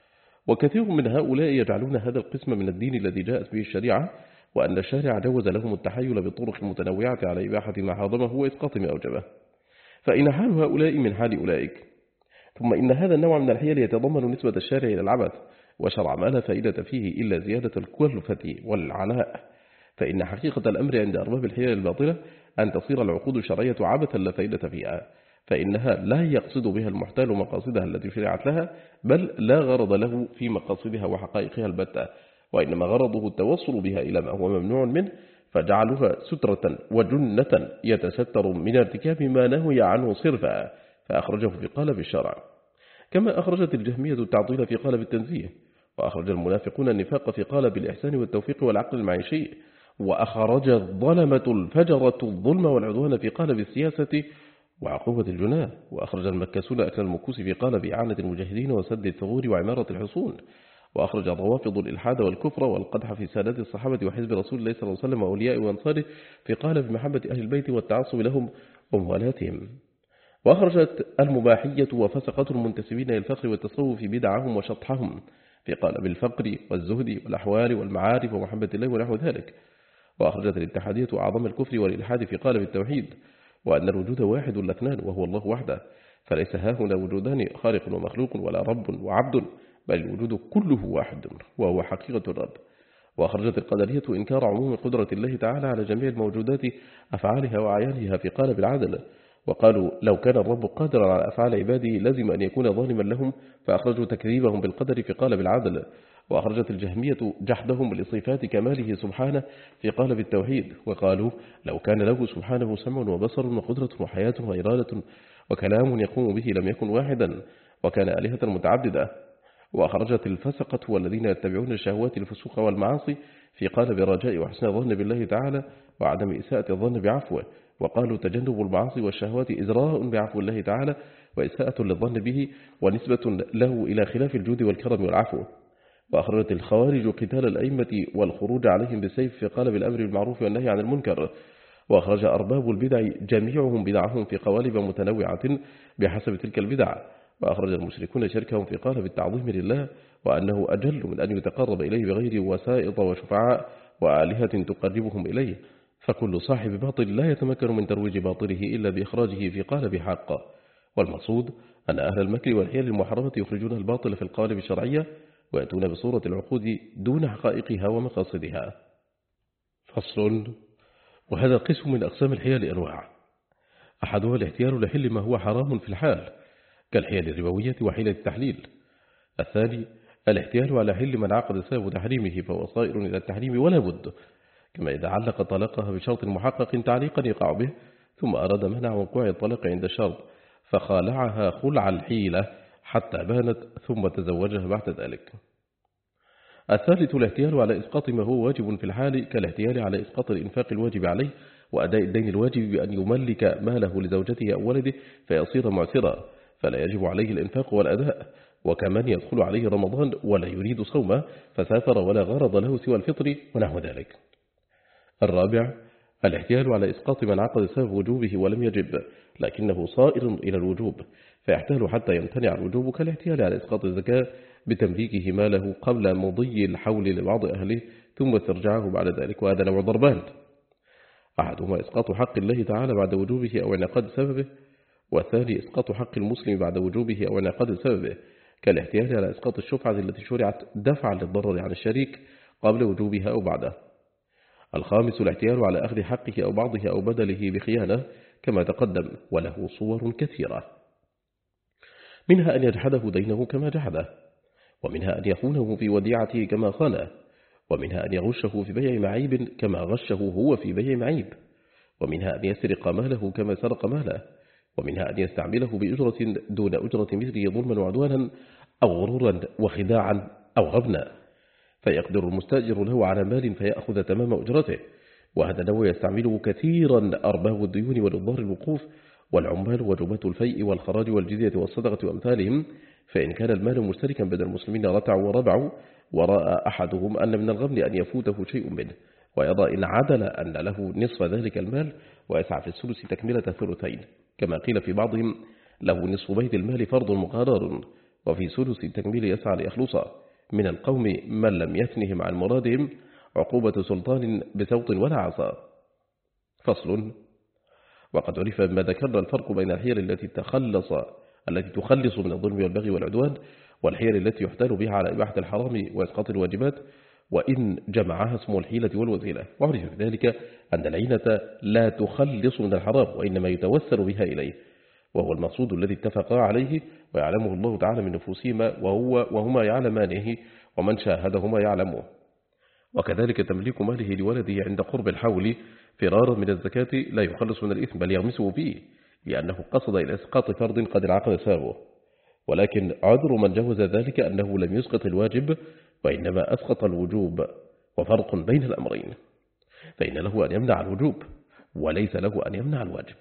وكثير من هؤلاء يجعلون هذا القسم من الدين الذي جاءت به الشريعة، وأن الشارع جوز لهم التحيل بالطرق المتنوعة على إباحة ما حرمه وإسقاط ما أوجبه، فإن حال هؤلاء من حال أولئك. ثم إن هذا النوع من الحيل يتضمن نسبة الشارع إلى العبث، وشرع ما لا فائدة فيه إلا زيادة الكلفة والعناء. فإن حقيقة الأمر عند أرباب الحيل الباطلة أن تصير العقود الشرعية عبثا لا فائدة فيها، فإنها لا يقصد بها المحتال مقاصدها التي شرعت لها، بل لا غرض له في مقاصدها وحقائقها البتة، وإنما غرضه التوصل بها إلى ما هو ممنوع منه، فجعلها سترة وجنة يتستر من ارتكاب ما نهي عنه صرفا، فأخرجه في قالب الشرع. كما أخرجت الجهمية التعطيل في قالب التنزيه، وأخرج المنافقون النفاق في قالب الإحسان والتوفيق والعقل المعيشي، وأخرج الظلمة الفجرة الظلم والعدوان في قالب السياسة وعقوبة الجناه، وأخرج المكاسون أكل المكوس في قالب إعانة المجاهدين وسد الثغور وعمارة الحصون، وأخرج الروافض الإلحاد والكفر والقدح في سادات الصحابة وحزب رسول الله صلى الله عليه وسلم وأولياء وأنصاره في قالب محبة أهل البيت والتعصب لهم وموالاتهم. وأخرجت المباحية وفسقة المنتسبين إلى الفقر والتصوف بدعهم وشطحهم في قالب الفقر والزهد والأحوال والمعارف ومحبة الله ونحو ذلك. وأخرجت الاتحادية أعظم الكفر والإلحاد في قالب التوحيد، وأن الوجود واحد الاثنان وهو الله وحده، فليس هاهنا وجودان خالق ومخلوق ولا رب وعبد، بل الوجود كله واحد وهو حقيقة الرب. وأخرجت القدرية إنكار عموم قدرة الله تعالى على جميع الموجودات أفعالها وأعيانها في قالب العدل، وقالوا لو كان الرب قادرا على أفعال عباده لازم أن يكون ظالما لهم، فأخرجوا تكذيبهم بالقدر في قالب العدل. وأخرجت الجهمية جحدهم لصفات كماله سبحانه في قالب التوحيد، وقالوا لو كان له سبحانه سمع وبصر وقدرة وحياة وإرادة وكلام يقوم به لم يكن واحدا وكان آلهة متعددة. وأخرجت الفسقة والذين يتبعون الشهوات الفسوق والمعاصي في قالب الرجاء وحسن الظن بالله تعالى وعدم إساءة الظن بعفوه، وقالوا تجنب المعاصي والشهوات إزراء بعفو الله تعالى وإساءة للظن به ونسبة له إلى خلاف الجود والكرم والعفو. وأخرجت الخوارج قتال الأئمة والخروج عليهم بالسيف في قالب الأمر بالمعروف والنهي عن المنكر. وأخرج أرباب البدع جميعهم بدعهم في قوالب متنوعة بحسب تلك البدع. وأخرج المشركون شركهم في قالب التعظيم لله، وأنه أجل من أن يتقرب إليه بغير وسائط وشفعاء وآلهة تقربهم إليه، فكل صاحب باطل لا يتمكن من ترويج باطله إلا بإخراجه في قالب حق. والمقصود أن أهل المكر والحيل المحرمة يخرجون الباطل في القالب الشرعية ويأتون بصورة العقود دون حقائقها ومقاصدها. فصل. وهذا قسم من أقسام الحيل أنواع، أحدها الاحتيال لحل ما هو حرام في الحال كالحيل الربوية وحيلة التحليل. الثاني الاحتيال على حل من عقد سبب تحريمه فهو صائر إلى التحريم ولا بد، كما إذا علق طلاقها بشرط محقق تعليقا يقع به ثم أراد منع وقوع الطلاق عند الشرط فخالعها خلع الحيلة حتى بانت ثم تزوجها بعد ذلك. الثالث الاحتيال على إسقاط ما هو واجب في الحال كالاحتيال على إسقاط الإنفاق الواجب عليه وأداء الدين الواجب بأن يملك ماله لزوجته أو ولده فيصير معسرا فلا يجب عليه الإنفاق والأداء، وكمن يدخل عليه رمضان ولا يريد صومه فسافر ولا غرض له سوى الفطر ونحو ذلك. الرابع الاحتيال على إسقاط من عقد سبب وجوبه ولم يجب لكنه صائر إلى الوجوب فيحتال حتى يمتنع الوجوب كالاحتيال على إسقاط الزكاة بتمليكه ماله قبل مضي الحول لبعض أهله ثم استرجعه بعد ذلك، وهذا نوع ضربان، أحدهما إسقاط حق الله تعالى بعد وجوبه أو انعقاد سببه، والثاني إسقاط حق المسلم بعد وجوبه أو انعقاد سببه كالاحتيال على إسقاط الشفعة التي شرعت دفعا للضرر عن الشريك قبل وجوبها أو بعده. الخامس الاحتيال على أخذ حقه أو بعضه أو بدله بخيانة كما تقدم، وله صور كثيرة، منها أن يجحده دينه كما جحده، ومنها أن يخونه في وديعته كما خانه، ومنها أن يغشه في بيع معيب كما غشه هو في بيع معيب، ومنها أن يسرق ماله كما سرق ماله، ومنها أن يستعمله بأجرة دون أجرة مثله ظلما وعدوانا أو غرورا وخداعا أو غبنا، فيقدر المستأجر له على مال فيأخذ تمام أجرته، وهذا نوع يستعمله كثيرا أرباب الديون والإضرار الوقوف والعمال وجباة الفيء والخراج والجزية والصدقة وأمثالهم. فإن كان المال مشتركا بين المسلمين رتعوا وربعوا، ورأى أحدهم أن من الغبن أن يفوته شيء منه، ويرى إن عدل أن له نصف ذلك المال، ويسعى في الثلث تكملة ثلثين، كما قيل في بعضهم له نصف بيت المال فرض مقرر، وفي ثلث التكميل يسعى ليخلصه من القوم من لم يثنهم عن مرادهم عقوبة سلطان بسوط ولا عصا. فصل. وقد عرف بما ذكرنا الفرق بين الحيل التي تخلص من الظلم والبغي والعدوان، والحيل التي يحتال بها على إباحة الحرام وإسقاط الواجبات، وإن جمعها اسم الحيلة والوسيلة. وعرف بذلك أن العينة لا تخلص من الحرام، وإنما يتوسل بها إليه، وهو المقصود الذي اتفقا عليه ويعلمه الله تعالى من نفوسهما، وهما يعلمانه، ومن شاهدهما يعلمه. وكذلك تمليك ماله لولده عند قرب الحول فرارا من الزكاة لا يخلص من الإثم بل يغمسه فيه، لأنه قصد إلى إسقاط فرض قد انعقد سببه. ولكن عذر من جوز ذلك أنه لم يسقط الواجب، وإنما أسقط الوجوب، وفرق بين الأمرين، فإن له أن يمنع الوجوب وليس له أن يمنع الواجب.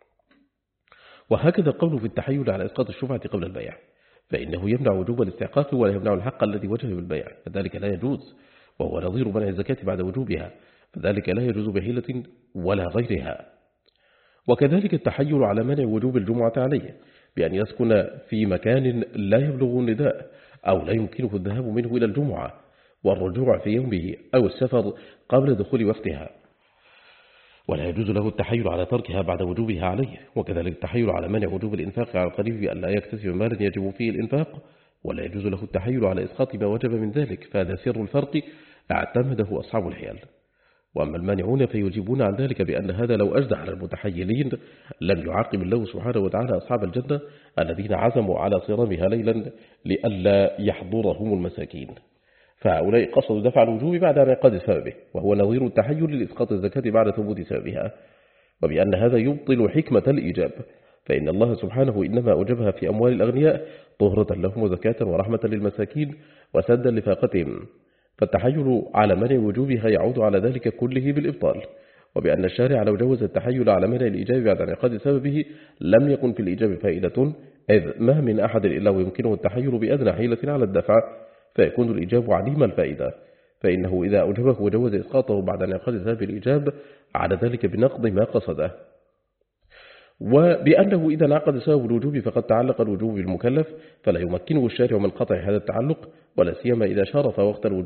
وهكذا قوله في التحيل على إسقاط الشفعة قبل البيع، فإنه يمنع وجوب الاستحقاق ولا يمنع الحق الذي وجب بالبيع، فذلك لا يجوز، وهو نظير منع الزكاة بعد وجوبها، فذلك لا يجوز بحيلة ولا غيرها. وكذلك التحيل على منع وجوب الجمعة عليه، بأن يسكن في مكان لا يبلغ النداء أو لا يمكنه الذهاب منه إلى الجمعة والرجوع في يومه، أو السفر قبل دخول وقتها، ولا يجوز له التحيل على تركها بعد وجوبها عليه. وكذلك التحيل على منع وجوب الإنفاق على القريب بأن لا يكتسب مالا يجب فيه الإنفاق، ولا يجوز له التحيل على إسقاط ما وجب من ذلك، فهذا سر الفرق اعتمده أصحاب الحيل. وأما المانعون فيجيبون عن ذلك بأن هذا لو أجدى على المتحيلين لم يعاقب الله سبحانه وتعالى أصحاب الجنة الذين عزموا على صرامها ليلا لئلا يحضرهم المساكين، فهؤلاء قصدوا دفع الوجوب بعد انعقاد سببه، وهو نظير التحيل لإسقاط الزكاة بعد ثبوت سببها، وبأن هذا يبطل حكمة الإيجاب، فإن الله سبحانه إنما أوجبها في أموال الأغنياء طهرة لهم وزكاة ورحمة للمساكين وسدا لفاقتهم، فالتحيل على منع وجوبها يعود على ذلك كله بالإبطال. وبأن الشارع لو جوز التحيل على منع الإيجاب بعد انعقاد سببه لم يكن في الإيجاب فائدة، إذ ما من أحد إلا ويمكنه التحيل بأدنى حيلة على الدفع، فيكون الإيجاب عديم الفائدة، فإنه إذا أوجبه وجوز إسقاطه بعد انعقاد سبب الإيجاب على ذلك بنقض ما قصده. وبأنه إذا انعقد سبب الوجوب فقد تعلق الوجوب بالمكلف، فلا يمكنه الشارع من قطع هذا التعلق، ولا سيما إذا شارف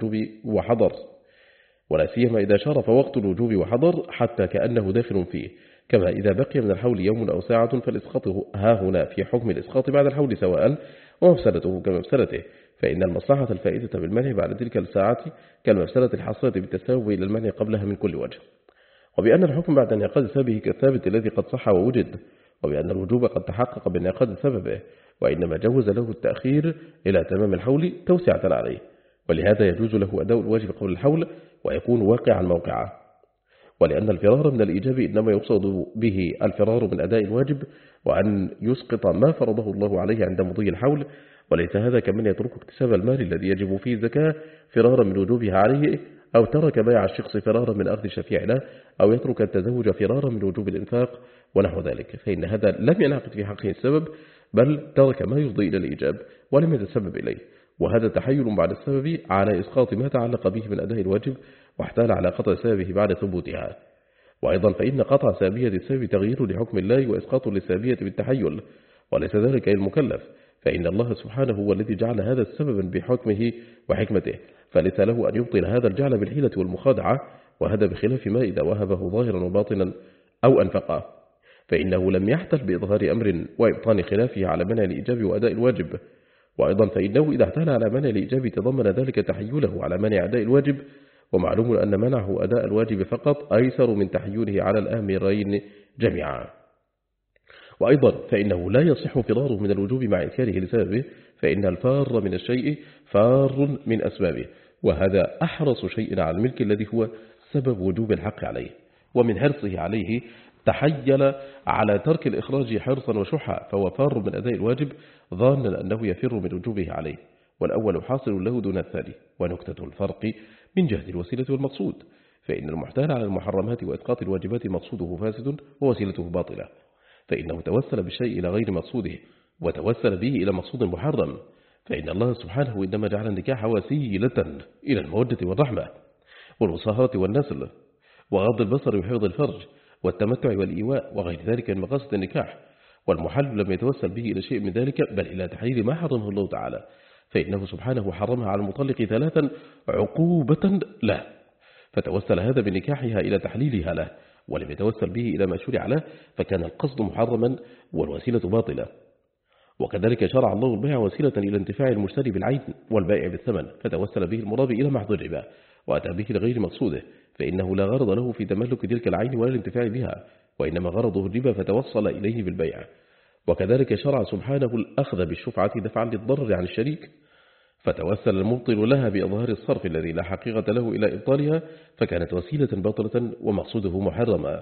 وقت الوجوب وحضر حتى كأنه داخل فيه، كما إذا بقي من الحول يوم أو ساعة فالإسقاط ها هنا في حكم الإسقاط بعد الحول سواء، ومفسدته كمفسدته، فإن المصلحة الفائدة بالمنع بعد تلك الساعة كالمفسدة الحاصلة بالتساوي إلى المنع قبلها من كل وجه. وبأن الحكم بعد انعقاد سببه كالثابت الذي قد صح ووجد، وبأن الوجوب قد تحقق بانعقاد سببه، وإنما جوز له التأخير إلى تمام الحول توسعة عليه، ولهذا يجوز له أداء الواجب قبل الحول ويكون واقعا موقعا. ولأن الفرار من الإيجاب إنما يقصد به الفرار من أداء الواجب، وأن يسقط ما فرضه الله عليه عند مضي الحول، وليس هذا كمن يترك اكتساب المال الذي يجب فيه الزكاة فرارا من وجوبها عليه، أو ترك بيع الشخص فرارا من أخذ الشفيع له، أو يترك التزوج فرارا من وجوب الإنفاق ونحو ذلك، فإن هذا لم ينعقد في حقه السبب، بل ترك ما يفضي إلى الإيجاب ولم يتسبب إليه، وهذا تحيل بعد السبب على إسقاط ما تعلق به من أداء الواجب، واحتال على قطع سببه بعد ثبوتها. وأيضا فإن قطع سابية السبب تغيير لحكم الله وإسقاط للسابية بالتحيل، وليس ذلك للمكلف، فإن الله سبحانه هو الذي جعل هذا السبب بحكمه وحكمته، فليس له أن يبطل هذا الجعل بالحيلة والمخادعة، وهذا بخلاف ما إذا وهبه ظاهرا وباطنا أو أنفقه، فإنه لم يحتل بإظهار أمر وإبطان خلافه على منع الإيجاب وأداء الواجب. وأيضا فإنه إذا احتال على منع الإيجاب تضمن ذلك تحيله على منع أداء الواجب، ومعلوم أن منعه أداء الواجب فقط أيسر من تحيله على الآمرين جميعا. وأيضا فإنه لا يصح فراره من الوجوب مع إنكاره لسببه، فإن الفار من الشيء فار من أسبابه، وهذا أحرص شيء على الملك الذي هو سبب وجوب الحق عليه، ومن حرصه عليه تحيل على ترك الإخراج حرصا وشحا، فهو فار من أداء الواجب ظانا أنه يفر من وجوبه عليه، والأول حاصل له دون الثاني. ونكتة الفرق من جهة الوسيلة والمقصود، فإن المحتال على المحرمات وإسقاط الواجبات مقصوده فاسد ووسيلته باطلة، فإنه توسل بالشيء إلى غير مقصوده وتوسل به إلى مقصود محرم، فإن الله سبحانه إنما جعل النكاح وسيلة إلى المودة والرحمة والمصاهرة والنسل وغض البصر وحفظ الفرج والتمتع والإيواء وغير ذلك من مقاصد النكاح، والمحل لم يتوسل به إلى شيء من ذلك بل إلى تحليل ما حرمه الله تعالى، فإنه سبحانه حرمها على المطلق 3 عقوبة له، فتوسل هذا بنكاحها إلى تحليلها له، ولم يتوسل به إلى ما شرع له، فكان القصد محرما والوسيلة باطلة. وكذلك شرع الله البيع وسيلة إلى انتفاع المشتري بالعين والبائع بالثمن، فتوسل به المرابي إلى محض الربا وأتى به لغير مقصوده، فإنه لا غرض له في تملك تلك العين ولا الانتفاع بها، وإنما غرضه الربا فتوصل إليه بالبيع. وكذلك شرع سبحانه الأخذ بالشفعة دفعا للضرر عن الشريك، فتوسل المبطل لها بإظهار الصرف الذي لا حقيقة له إلى إبطالها، فكانت وسيلة باطلة ومقصوده محرما.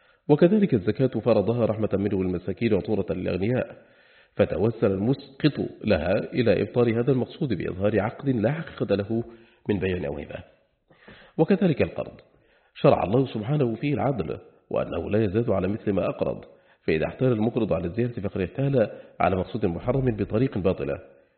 وكذلك الزكاة فرضها رحمة منه المساكين وطورة للأغنياء، فتوسل المسقط لها إلى إبطال هذا المقصود بإظهار عقد لا حقيقة له من بيع أو هبة. وكذلك القرض شرع الله سبحانه فيه العدل، وأنه لا يزاد على مثل ما أقرض، فإذا احتال المقرض على الزيادة فقد احتال على مقصود محرم بطريق باطلة.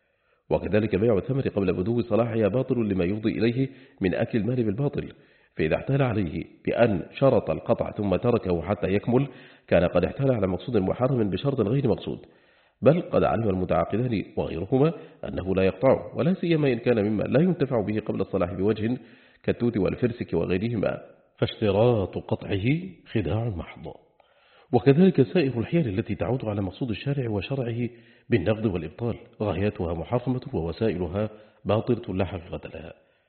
وكذلك بيع الثمر قبل بدو صلاحها باطل لما يفضي إليه من أكل المال بالباطل، فإذا احتال عليه بأن شرط القطع ثم تركه حتى يكمل كان قد احتال على مقصود محرم بشرط غير مقصود، بل قد علم المتعاقدان وغيرهما أنه لا يقطعه، ولا سيما إن كان مما لا ينتفع به قبل الصلاح بوجه كالتوت والفرسك وغيرهما، فاشتراط قطعه خداع محض. وكذلك سائر الحيل التي تعود على مقصود الشارع وشرعه بالنقد والإبطال غاياتها محرمة ووسائلها باطلة لا حقيقة لها.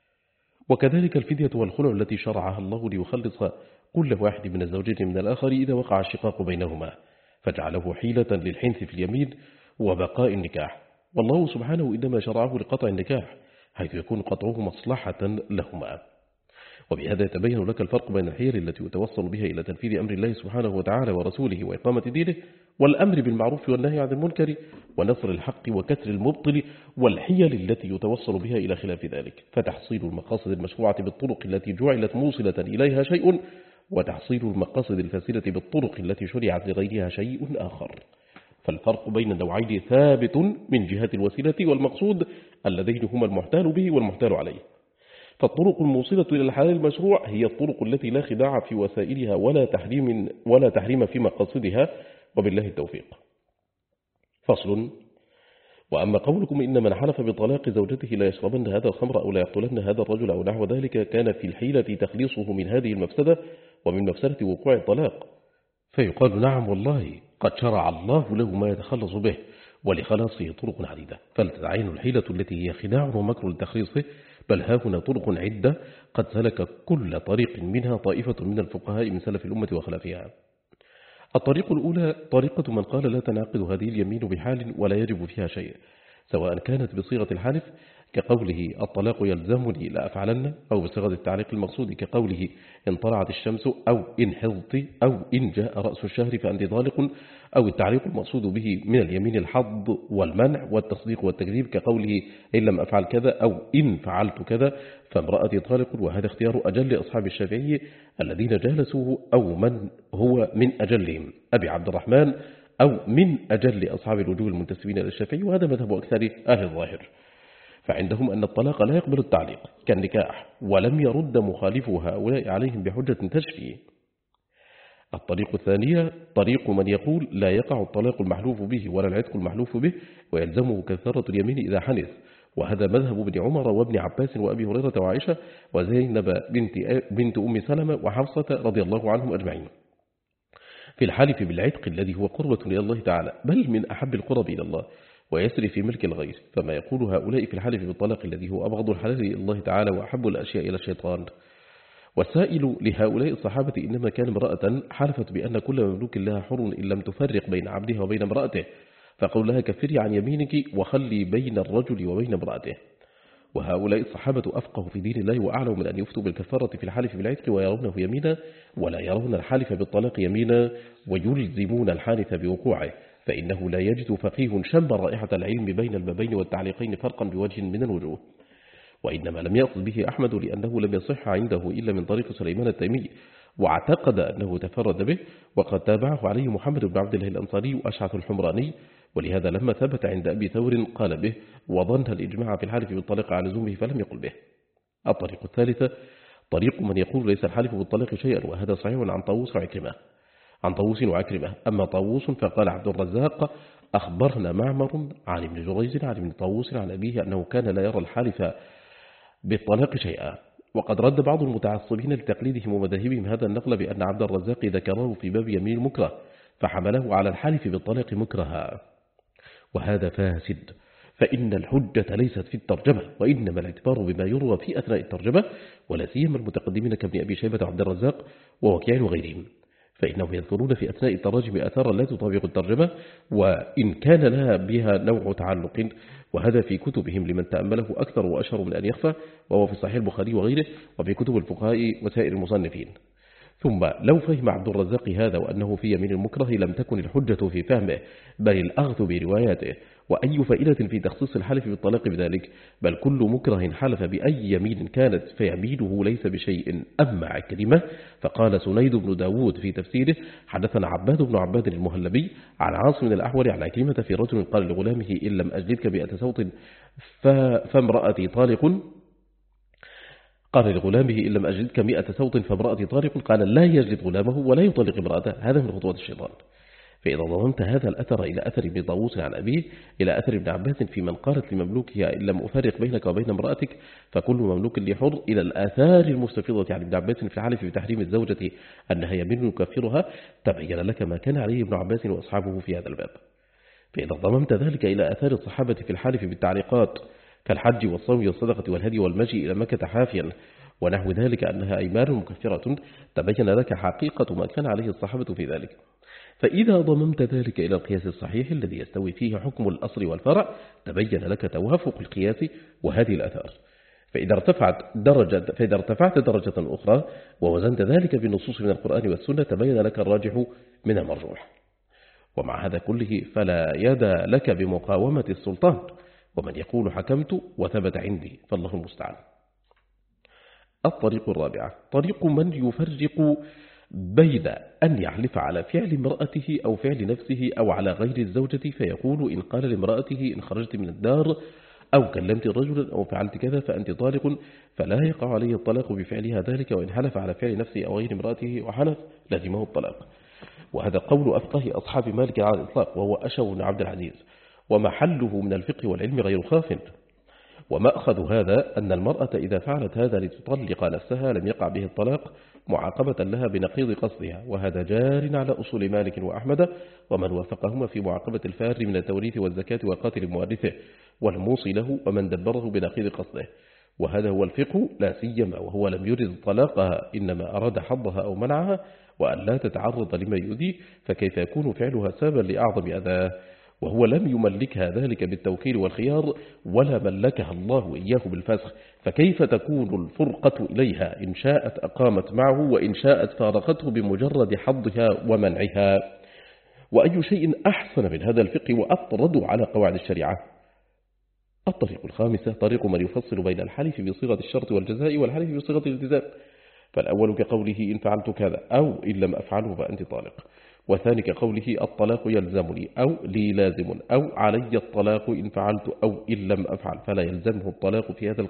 وكذلك الفدية والخلع التي شرعها الله ليخلص كل واحد من الزوجين من الآخر إذا وقع الشقاق بينهما، فجعله حيلة للحنث في اليمين وبقاء النكاح، والله سبحانه إنما شرعه لقطع النكاح حيث يكون قطعه مصلحة لهما. وبهذا يتبين لك الفرق بين الحيل التي يتوصل بها إلى تنفيذ أمر الله سبحانه وتعالى ورسوله وإقامة دينه والأمر بالمعروف والنهي عن المنكر ونصر الحق وكسر المبطل، والحيل التي يتوصل بها إلى خلاف ذلك، فتحصيل المقاصد المشروعة بالطرق التي جعلت موصلة إليها شيء، وتحصيل المقاصد الفاسدة بالطرق التي شرعت لغيرها شيء آخر. فالفرق بين النوعين ثابت من جهة الوسيلة والمقصود اللذين هما المحتال به والمحتال عليه. فالطرق الموصلة إلى الحلال المشروع هي الطرق التي لا خداع في وسائلها ولا تحريم في مقاصدها، وبالله التوفيق. فصل. وأما قولكم إن من حلف بطلاق زوجته لا يشربن هذا الخمر أو لا يقتلن هذا الرجل أو نحو ذلك، كان في الحيلة تخليصه من هذه المفسدة ومن مفسدة وقوع الطلاق، فيقال نعم والله قد شرع الله له ما يتخلص به، ولخلاصه طرق عديدة، فلتتعين الحيلة التي هي خداع ومكر لتخليصه، بل ها هنا طرق عدة قد سلك كل طريق منها طائفة من الفقهاء من سلف الأمة وخلافها. الطريق الأولى طريقة من قال لا تنعقد هذه اليمين بحال ولا يجب فيها شيء، سواء كانت بصيغة الحلف كقوله الطلاق يلزمني لا أفعلن، أو بصيغة التعليق المقصود كقوله إن طلعت الشمس، أو إن حضت، أو إن جاء رأس الشهر فأنت طالق، أو التعليق المقصود به من اليمين الحظ والمنع والتصديق والتكذيب كقوله إن لم أفعل كذا، أو إن فعلت كذا فامرأتي طالق. وهذا اختيار أجل أصحاب الشافعي الذين جالسوه، أو من هو من أجلهم أبي عبد الرحمن، أو من أجل أصحاب الوجوه المنتسبين إلى الشافعي، وهذا مذهب أكثر أهل الظاهر. فعندهم أن الطلاق لا يقبل التعليق كالنكاح، ولم يرد مخالف هؤلاء عليهم بحجة تشفي. الطريق الثانية طريق من يقول لا يقع الطلاق المحلوف به ولا العتق المحلوف به، ويلزمه كثرة اليمين إذا حنث، وهذا مذهب ابن عمر وابن عباس وأبي هريرة وعائشة وزينب بنت أم سلمة وحفصة رضي الله عنهم أجمعين في الحلف بالعتق الذي هو قربة إلى الله تعالى، بل من أحب القرب إلى الله، ويسري في ملك الغير. فما يقول هؤلاء في الحلف بالطلاق الذي هو أبغض الحلال إلى الله تعالى وأحب الأشياء إلى الشيطان. والسائل لهؤلاء الصحابة إنما كان امرأة حلفت بأن كل مملوك لها حر إن لم تفرق بين عبدها وبين امرأته، فقول لها كفري عن يمينك وخلي بين الرجل وبين امرأته. وهؤلاء الصحابة أفقه في دين الله وأعلم من أن يفتوا بالكفارة في الحالف بالعتق ويرونه يمينا ولا يرون الحالف بالطلاق يمينا ويلزمون الحالف بوقوعه، فإنه لا يجد فقيه شم رائحة العلم بين البابين والتعليقين فرقا بوجه من الوجوه. وإنما لم يقصد به أحمد لأنه لم يصح عنده إلا من طريق سليمان التيمي، واعتقد أنه تفرد به، وقد تابعه عليه محمد بن عبد الله الأنصاري وأشعث الحمراني، ولهذا لما ثبت عند أبي ثور قال به، وظن الإجماع في الحالف بالطلاق على لزومه فلم يقل به. الطريق الثالثة طريق من يقول ليس الحالف بالطلاق شيئا، وهذا صحيح عن طاووس وعكرمة. أما طاووس فقال عبد الرزاق أخبرنا معمر عن ابن جريج عن ابن طاووس عن أبيه أنه كان لا يرى الحالف بالطلاق شيئا. وقد رد بعض المتعصبين لتقليدهم ومذاهبهم هذا النقل بأن عبد الرزاق ذكره في باب يمين المكره فحمله على الحالف بالطلاق مكرها، وهذا فاسد، فإن الحجة ليست في الترجمة، وإنما الاعتبار بما يروى في أثناء الترجمة، ولا سيما المتقدمين كابن أبي شيبة وعبد الرزاق ووكيع وغيرهم، فإنهم يذكرون في أثناء التراجم آثارا لا تطابق الترجمة وإن كان لها بها نوع تعلق، وهذا في كتبهم لمن تأمله أكثر وأشهر من أن يخفى، وهو في صحيح البخاري وغيره وفي كتب الفقهاء وسائر المصنفين. ثم لو فهم عبد الرزاق هذا وأنه في يمين المكره لم تكن الحجة في فهمه بل الأخذ برواياته، وأي فائدة في تخصيص الحلف بالطلاق بذلك، بل كل مكره حلف بأي يمين كانت فيمينه ليس بشيء. أما عكرمة فقال سنيد بن داود في تفسيره حدثنا عباد بن عباد المهلبي عن عاصم الأحول عن عكرمة في رجل قال لغلامه إن لم أجدك 100 صوت فامرأتي طالق، قال لغلامه إن لم أجدك 100 صوت فامرأتي طالق، قال لا يجلد غلامه ولا يطلق امرأته، هذا من خطوات الشيطان. فإذا ضممت هذا الأثر إلى أثر ابن طاووس عن أبيه إلى أثر ابن عباس في من قالت لمملوكها إن لم أفرق بينك وبين امرأتك فكل مملوك لي حر، إلى الآثار المستفيضة عن ابن عباس في الحلف بتحريم الزوجة أنها يمين يكفرها، تبين لك ما كان عليه ابن عباس وأصحابه في هذا الباب. فإذا ضممت ذلك إلى آثار الصحابة في الحلف بالتعليقات كالحج والصوم والصدقة والهدي والمجيء إلى مكة حافيا ونحو ذلك أنها أيمان مكفرة، تبين لك حقيقة ما كان عليه الصحابة في ذلك. فإذا ضممت ذلك إلى القياس الصحيح الذي يستوي فيه حكم الأصل والفرع، تبين لك توافق القياس وهذه الأثار. فإذا ارتفعت درجة أخرى ووزنت ذلك بالنصوص من القرآن والسنة، تبين لك الراجح من المرجوح. ومع هذا كله فلا يد لك بمقاومة السلطان، ومن يقول حكمت وثبت عندي فالله المستعان. الطريق الرابعة طريق من يفرق بين أن يحلف على فعل امرأته أو فعل نفسه أو على غير الزوجة، فيقول إن قال لامرأته إن خرجت من الدار أو كلمت رجلا أو فعلت كذا فأنت طالق، فلا يقع عليه الطلاق بفعلها ذلك، وإن حلف على فعل نفسه أو غير امرأته وحلف لزمه الطلاق. وهذا قول أفقه أصحاب مالك على الإطلاق، وهو أشو بن عبد العزيز، ومحله من الفقه والعلم غير خاف. ومأخذ هذا أن المرأة إذا فعلت هذا لتطلق نفسها لم يقع به الطلاق معاقبة لها بنقيض قصدها، وهذا جار على أصول مالك وأحمد ومن وافقهما في معاقبة الفار من التوريث والزكاة وقاتل مورثه والموصي له ومن دبره بنقيض قصده. وهذا هو الفقه لا سيما وهو لم يرد طلاقها، إنما أراد حظها أو منعها وأن لا تتعرض لما يؤذي، فكيف يكون فعلها سببا لأعظم أذاه، وهو لم يملكها ذلك بالتوكيل والخيار ولا ملكها الله إياه بالفسخ، فكيف تكون الفرقة إليها إن شاءت أقامت معه وإن شاءت فارقته بمجرد حظها ومنعها؟ وأي شيء أحسن من هذا الفقه وأطرد على قواعد الشريعة. الطريق الخامسة طريق من يفصل بين الحلف بصيغة الشرط والجزاء والحلف بصيغة الالتزام، فالأول كقوله إن فعلت كذا أو إن لم أفعله فأنت طالق، والثاني كقوله الطلاق يلزمني أو لي لازم أو علي الطلاق إن فعلت أو إن لم أفعل، فلا يلزمه الطلاق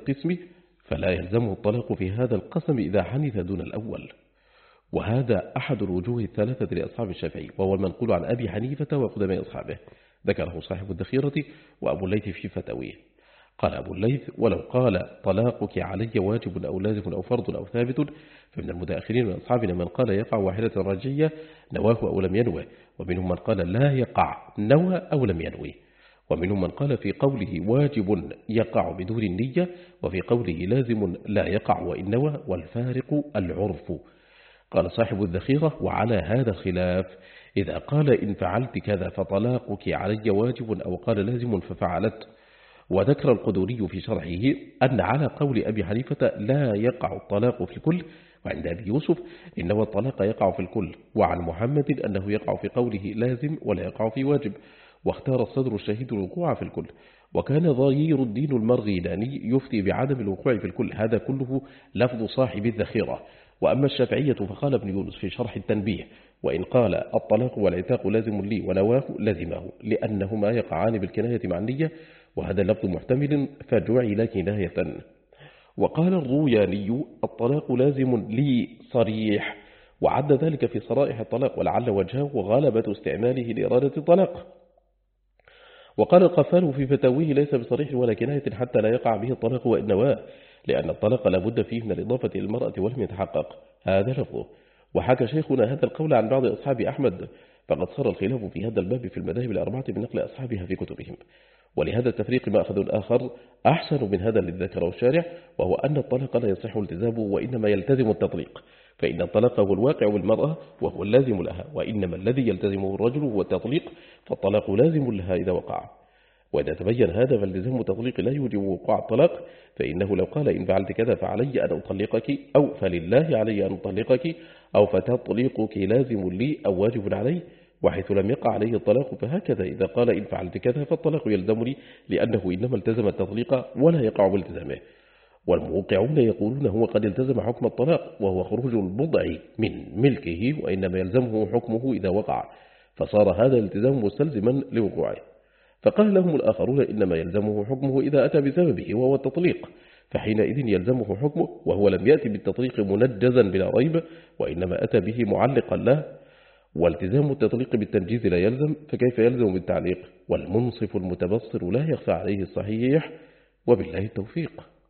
في هذا القسم إذا حنث دون الأول. وهذا أحد الوجوه الثلاثة لأصحاب الشافعي، وهو المنقول عن أبي حنيفة وقدماء أصحابه، ذكره صاحب الذخيرة وأبو الليث في فتاويه. قال أبو الليث ولو قال طلاقك علي واجب أو لازم أو فرض أو ثابت، فمن المتأخرين من أصحابنا من قال يقع واحدة رجعية نواه أو لم ينوه، ومنهم من قال لا يقع نوى أو لم ينوه، ومنهم من قال في قوله واجب يقع بدون النية، وفي قوله لازم لا يقع وإن نوى، والفارق العرف. قال صاحب الذخيرة وعلى هذا الخلاف، إذا قال إن فعلت كذا فطلاقك علي واجب أو قال لازم ففعلت، وذكر القدوري في شرحه أن على قول أبي حنيفة لا يقع الطلاق في الكل، وعند أبي يوسف إنه الطلاق يقع في الكل، وعن محمد أنه يقع في قوله لازم ولا يقع في واجب، واختار الصدر الشهيد الوقوع في الكل. وكان ضرير الدين المرغيلاني يفتي بعدم الوقوع في الكل، هذا كله لفظ صاحب الذخيرة. وأما الشافعية فقال ابن يونس في شرح التنبيه: وإن قال الطلاق والعتاق لازم لي ونواه لزمه، لأنهما يقعان بالكناية مع النية، وهذا اللفظ محتمل فجعل كناية. وقال الروياني: الطلاق لازم لي صريح، وعد ذلك في صرائح الطلاق، ولعل وجهه غلبة استعماله لإرادة الطلاق. وقال القفال في فتاويه: ليس بصريح ولا كناية حتى لا يقع به الطلاق وإن نواه، لأن الطلاق لابد فيه من الإضافة إلى المرأة ولم يتحقق، هذا لفظه. وحكى شيخنا هذا القول عن بعض أصحاب أحمد، فقد صار الخلاف في هذا الباب في المذاهب الأربعة بنقل أصحابها في كتبهم. ولهذا التفريق مأخذ آخر أحسن من هذا الذي ذكره الشارع، وهو أن الطلاق لا يصح التزامه وإنما يلتزم التطليق، فإن الطلاق هو الواقع بالمرأة وهو اللازم لها، وإنما الذي يلتزمه الرجل هو التطليق، فالطلاق لازم لها إذا وقع. وإذا تبين هذا فالتزام التطليق لا يوجب وقوع الطلاق، فإنه لو قال إن فعلت كذا فعلي أن أطلقك، أو فلله علي أن أطلقك، أو فتطليقك لازم لي أو واجب علي، وحيث لم يقع عليه الطلاق فهكذا إذا قال إن فعلت كذا فالطلاق يلزمني، لأنه إنما التزم التطليق ولا يقع بالتزامه. والموقعون يقولون هو قد التزم حكم الطلاق وهو خروج البضع من ملكه، وإنما يلزمه حكمه إذا وقع، فصار هذا الالتزام مستلزما لوقوعه. فقال لهم الآخرون إنما يلزمه حكمه إذا أتى بسببه وهو التطليق، فحينئذ يلزمه حكمه وهو لم يأتي بالتطليق منجزا بلا ريب، وإنما أتى به معلقا له. والتزام التطليق بالتنجيز لا يلزم، فكيف يلزم بالتعليق؟ والمنصف المتبصر لا يخفى عليه الصحيح، وبالله التوفيق.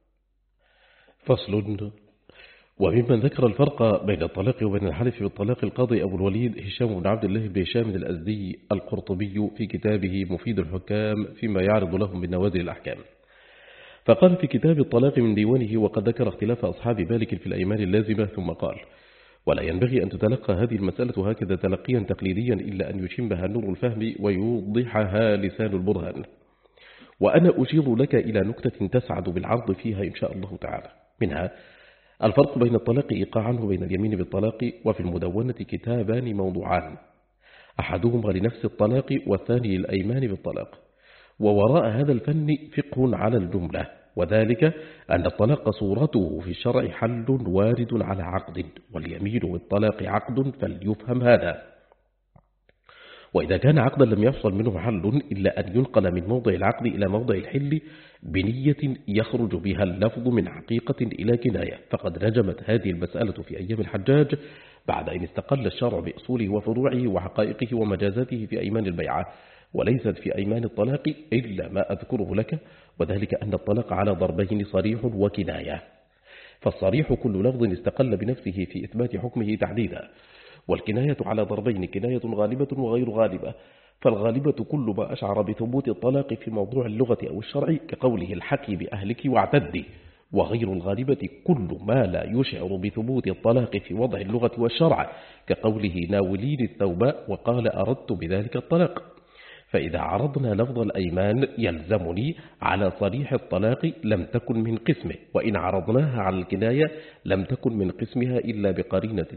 فصل. وممن ذكر الفرق بين الطلاق وبين الحلف بالطلاق القاضي أبو الوليد هشام بن عبد الله بن هشام الأزدي القرطبي في كتابه مفيد الحكام فيما يعرض لهم من نوازل الأحكام، فقال في كتاب الطلاق من ديوانه: وقد ذكر اختلاف أصحاب مالك في الأيمان اللازمة، ثم قال: ولا ينبغي أن تتلقى هذه المسألة هكذا تلقيا تقليديا، إلا أن يشمها نور الفهم ويوضحها لسان البرهان. وأنا أشير لك إلى نكتة تسعد بالعرض فيها إن شاء الله تعالى، منها الفرق بين الطلاق إيقاعا وبين اليمين بالطلاق. وفي المدونة كتابان موضوعان، أحدهما لنفس الطلاق والثاني للأيمان بالطلاق. ووراء هذا الفن فقه على الجملة، وذلك أن الطلاق صورته في الشرع حل وارد على عقد، واليمين بالطلاق عقد، فليفهم هذا. وإذا كان عقدا لم يحصل منه حل إلا أن ينقل من موضع العقد إلى موضع الحل بنية يخرج بها اللفظ من حقيقة إلى كناية، فقد نجمت هذه المسألة في أيام الحجاج بعد أن استقل الشرع بأصوله وفروعه وحقائقه ومجازاته في أيمان البيعة، وليست في أيمان الطلاق إلا ما أذكره لك، وذلك أن الطلاق على ضربين: صريح وكناية. فالصريح كل لفظ استقل بنفسه في إثبات حكمه تحديدا، والكناية على ضربين: كناية غالبة وغير غالبة. فالغالبة كل ما أشعر بثبوت الطلاق في موضوع اللغة أو الشرع، كقوله الحكي بأهلك واعتدي، وغير الغالبة كل ما لا يشعر بثبوت الطلاق في وضع اللغة والشرع، كقوله ناولين الثوباء وقال أردت بذلك الطلاق. فإذا عرضنا لفظ الأيمان يلزمني على صريح الطلاق لم تكن من قسمه، وإن عرضناها على الكناية لم تكن من قسمها إلا بقرينة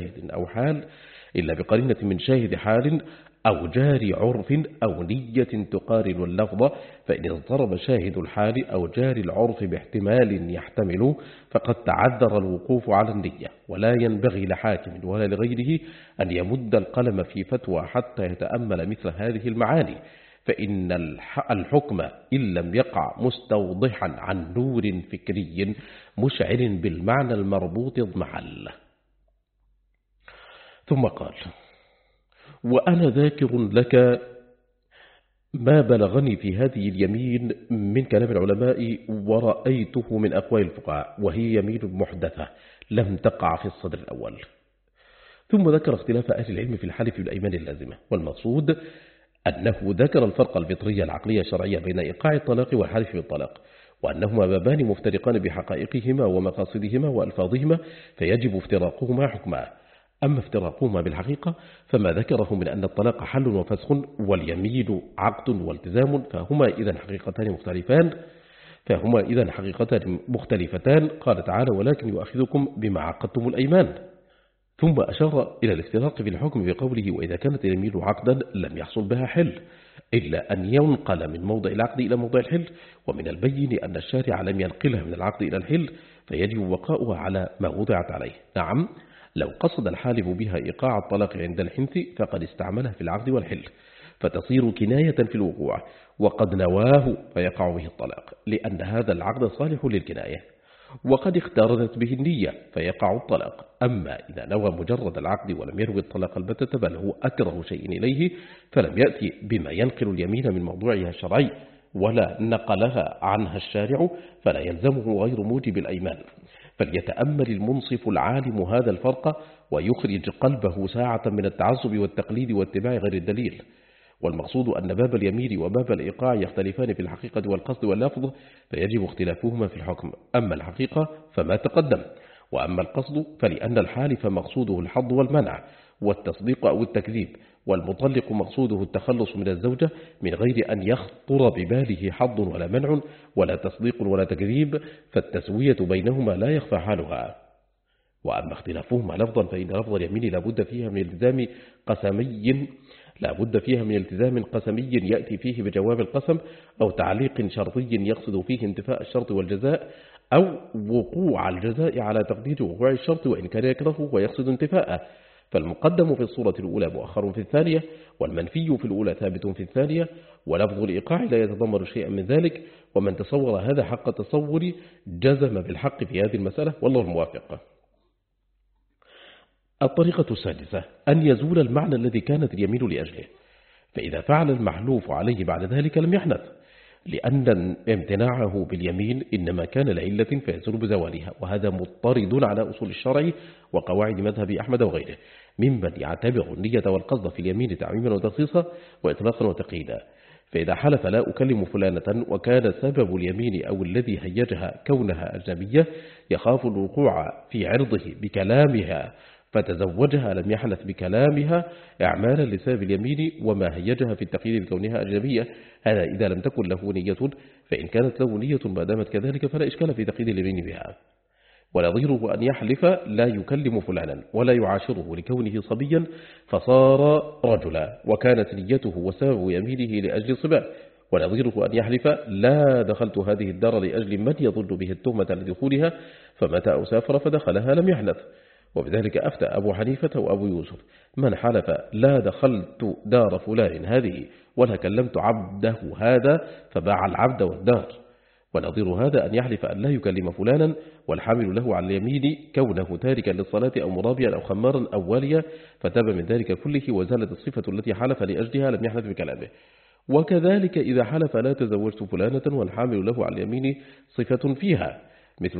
من شاهد حال أو جاري عرف أو نية تقارن اللفظ. فإن اضطرب شاهد الحال أو جاري العرف باحتمال يحتمل فقد تعذر الوقوف على النية، ولا ينبغي لحاكم ولا لغيره أن يمد القلم في فتوى حتى يتأمل مثل هذه المعاني، فإن الحكم إن لم يقع مستوضحا عن نور فكري مشعر بالمعنى المربوط اضمحل. ثم قال: وأنا ذاكر لك ما بلغني في هذه اليمين من كلام العلماء ورأيته من أقوال الفقهاء، وهي يمين محدثة لم تقع في الصدر الأول. ثم ذكر اختلاف أهل العلم في الحلف بالأيمان اللازمة، والمقصود أنه ذكر الفرق الفطري العقلية الشرعية بين إيقاع الطلاق والحلف بالطلاق، وأنهما بابان مفترقان بحقائقهما ومقاصدهما وألفاظهما، فيجب افتراقهما حكما. أما افتراقهما بالحقيقة فما ذكره من أن الطلاق حل وفسخ واليمين عقد والتزام فهما إذن حقيقتان مختلفتان. قال تعالى ولكن يؤاخذكم بما عقدتم الأيمان. ثم أشار إلى الافتراق في الحكم بقوله وإذا كانت اليمين عقدا لم يحصل بها حل إلا أن ينقل من موضع العقد إلى موضع الحل، ومن البين أن الشارع لم ينقلها من العقد إلى الحل فيجب بقاؤها على ما وضعت عليه. نعم، لو قصد الحالف بها إيقاع الطلاق عند الحنث فقد استعملها في العقد والحل فتصير كناية في الوقوع، وقد نواه فيقع به الطلاق لأن هذا العقد صالح للكناية، وقد اختارت به النية فيقع الطلاق. أما إذا نوى مجرد العقد ولم ينوي الطلاق البتة بل هو أكره شيء إليه فلم يأتي بما ينقل اليمين من موضوعها الشرعي ولا نقلها عنها الشارع فلا يلزمه غير موجب الأيمان. فليتأمل المنصف العالم هذا الفرق ويخرج قلبه ساعة من التعصب والتقليد واتباع غير الدليل. والمقصود أن باب اليمين وباب الإيقاع يختلفان في الحقيقة والقصد واللفظ فيجب اختلافهما في الحكم. أما الحقيقة فما تقدم، وأما القصد فلأن الحالف مقصوده الحظ والمنع والتصديق أو التكذيب، والمطلق مقصوده التخلص من الزوجة من غير أن يخطر بباله حظ ولا منع ولا تصديق ولا تكذيب، فالتسوية بينهما لا يخفى حالها. وأما اختلافهما لفظا فإن لفظ اليمين لابد فيها من التزام قسمي يأتي فيه بجواب القسم، أو تعليق شرطي يقصد فيه انتفاء الشرط والجزاء، أو وقوع الجزاء على تقدير وقوع الشرط وإن كان يكرهه ويقصد انتفاءه، فالمقدم في الصورة الأولى مؤخر في الثانية، والمنفي في الأولى ثابت في الثانية، ولفظ الإيقاع لا يتضمن شيئا من ذلك. ومن تصور هذا حق التصور جزم بالحق في هذه المسألة والله الموافق. الطريقة السادسة أن يزول المعنى الذي كانت اليمين لأجله، فإذا فعل المحلوف عليه بعد ذلك لم يحنث، لأن امتناعه باليمين إنما كان لعلة فيزول بزوالها، وهذا مضطرد على أصول الشرع وقواعد مذهب أحمد وغيره ممن يعتبر النية والقصد في اليمين تعميما وتخصيصا وإطلاقا وتقييدا. فإذا حلف لا أكلم فلانة وكان سبب اليمين أو الذي هيجها كونها أجنبية يخاف الوقوع في عرضه بكلامها فتزوجها لم يحنث بكلامها إعمالا لسبب اليمين وما هيجها في التقييد بكونها أجنبية، هذا إذا لم تكن له نية، فإن كانت له نية ما دامت كذلك فلا إشكال في تقييد اليمين بها. ونظيره أن يحلف لا يكلم فلانا ولا يعاشره لكونه صبيا فصار رجلا وكانت نيته وسبب يمينه لأجل صبا، ونظيره أن يحلف لا دخلت هذه الدار لأجل من يظن به التهمة لدخولها فمتى أسافر فدخلها لم يحنث. وبذلك أفتى أبو حنيفة وأبو يوسف من حلف لا دخلت دار فلان هذه ولا كلمت عبده هذا فباع العبد والدار. ونظير هذا أن يحلف أن لا يكلم فلانا والحامل له على اليمين كونه تاركا للصلاة أو مرابيا أو خمارا أو واليا فتاب من ذلك كله وزالت الصفة التي حلف لأجلها لم يحلف بكلامه. وكذلك إذا حلف لا تزوجت فلانة والحامل له على اليمين صفة فيها مثل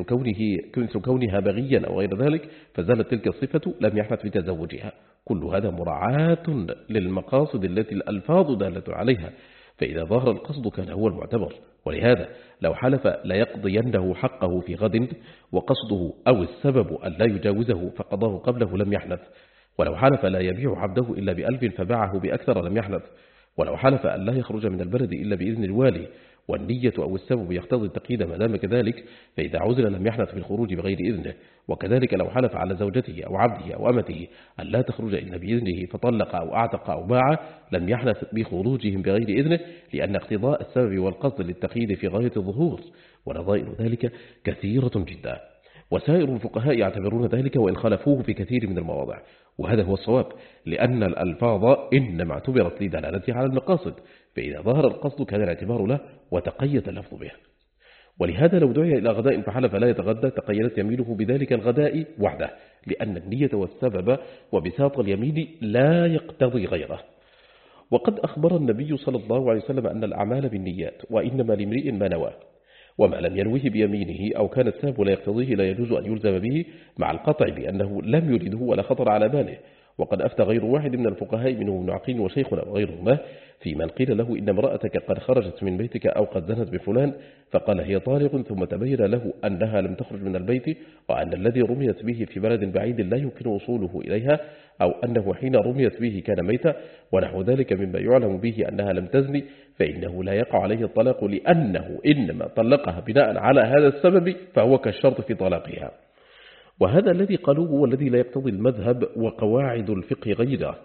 كونها بغيا أو غير ذلك فزالت تلك الصفة لم يحنث بتزوجها. كل هذا مراعاة للمقاصد التي الألفاظ دالة عليها، فإذا ظهر القصد كان هو المعتبر. ولهذا لو حلف لا يقضينه حقه في غد وقصده أو السبب أن لا يجاوزه فقضاه قبله لم يحنث. ولو حلف لا يبيع عبده إلا ب1000 فباعه بأكثر لم يحنث. ولو حلف أن لا يخرج من البلد إلا بإذن الوالي والنية أو السبب يقتضي التقييد ما دام كذلك فإذا عزل لم يحنث في الخروج بغير إذنه. وكذلك لو حلف على زوجته أو عبده أو أمته أن لا تخرج إلا بإذنه فطلق أو أعتق أو باع لم يحنث بخروجهم بغير إذنه، لأن اقتضاء السبب والقصد للتقييد في غاية الظهور. ونظائر ذلك كثيرة جدا، وسائر الفقهاء يعتبرون ذلك وإن خالفوه في كثير من المواضع، وهذا هو الصواب، لأن الألفاظ إنما اعتبرت لدلالتها على المقاصد، فإذا ظهر القصد كان الاعتبار له وتقيد اللفظ به. ولهذا لو دعي إلى غداء فحلف لا يتغدى تقيدت يمينه بذلك الغداء وحده، لأن النية والسبب وبساط اليمين لا يقتضي غيره. وقد أخبر النبي صلى الله عليه وسلم أن الأعمال بالنيات وإنما لامرئ ما نوى، وما لم ينوه بيمينه أو كان السبب لا يقتضيه لا يجوز أن يلزم به مع القطع بأنه لم يرده ولا خطر على باله. وقد أفتى غير واحد من الفقهاء منهم ابن عقيل وشيخنا وغيرهما في من قيل له إن امرأتك قد خرجت من بيتك أو قد زنت بفلان فقال هي طالق، ثم تبين له أنها لم تخرج من البيت وأن الذي رميت به في بلد بعيد لا يمكن وصوله إليها، أو أنه حين رميت به كان ميتا ونحو ذلك مما يعلم به أنها لم تزني، فإنه لا يقع عليه الطلاق لأنه إنما طلقها بناء على هذا السبب فهو كالشرط في طلاقها. وهذا الذي قالوه هو الذي لا يقتضي المذهب وقواعد الفقه غيره،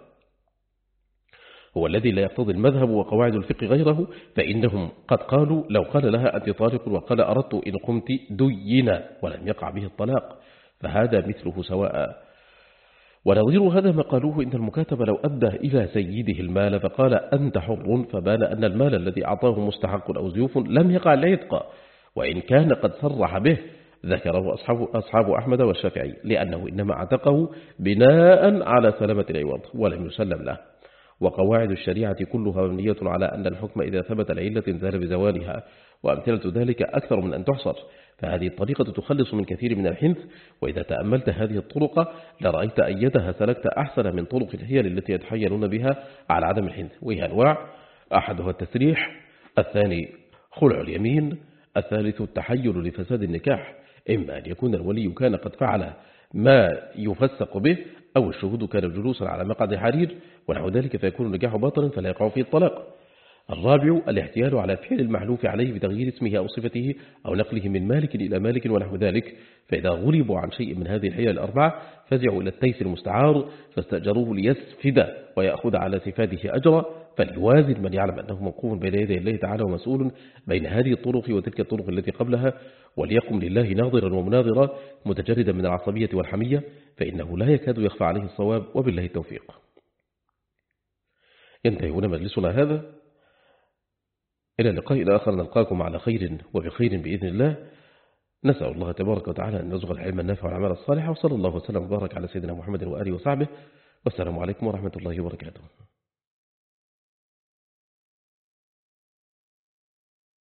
فإنهم قد قالوا لو قال لها أنت طالق وقال أردت إن قمت دينا ولم يقع به الطلاق فهذا مثله سواء. ونظير هذا ما قالوه إن المكاتب لو أدى إلى سيده المال فقال أنت حر، فبان أن المال الذي أعطاه مستحق أو زيوف لم يقع العتق وإن كان قد صرح به، ذكره أصحاب أحمد والشافعي، لأنه إنما اعتقه بناء على سلامة العوض ولم يسلم له. وقواعد الشريعة كلها مبنية على أن الحكم إذا ثبت العلة زال بزوالها، وأمثلة ذلك أكثر من أن تحصر، فهذه الطريقة تخلص من كثير من الحنث. وإذا تأملت هذه الطرق لرأيت أيتها سلكت أحسن من طرق الحيل التي يتحيلون بها على عدم الحنث، وهي أنواع: أحدها التسريح، الثاني خلع اليمين، الثالث التحيل لفساد النكاح، إما أن يكون الولي كان قد فعل ما يفسق به، أو الشهود كانوا جلوسا على مقعد حرير ونحو ذلك فيكون النكاح باطلا فلا يقع فيه الطلاق. الرابع الاحتيال على فعل المحلوف عليه بتغيير اسمه أو صفته أو نقله من مالك إلى مالك ونحو ذلك، فإذا غلبوا عن شيء من هذه الحيل الأربعة فزعوا إلى التيس المستعار فاستأجروه ليسفد ويأخذ على سفاده أجرا، فليوازن من يعلم أنه موقوف بين يدي الله تعالى ومسؤول بين هذه الطرق وتلك الطرق التي قبلها، وليقم لله ناظرا ومناظرا متجردا من العصبية والحمية، فإنه لا يكاد يخفى عليه الصواب، وبالله التوفيق. ينتهي هنا مجلسنا هذا، إلى اللقاء آخر نلقاكم على خير وبخير بإذن الله. نسأل الله تبارك وتعالى أن يرزق العلم النافع والعمل الصالح، وصلى الله وسلم وبارك على سيدنا محمد وآله وصحبه، والسلام عليكم ورحمة الله وبركاته.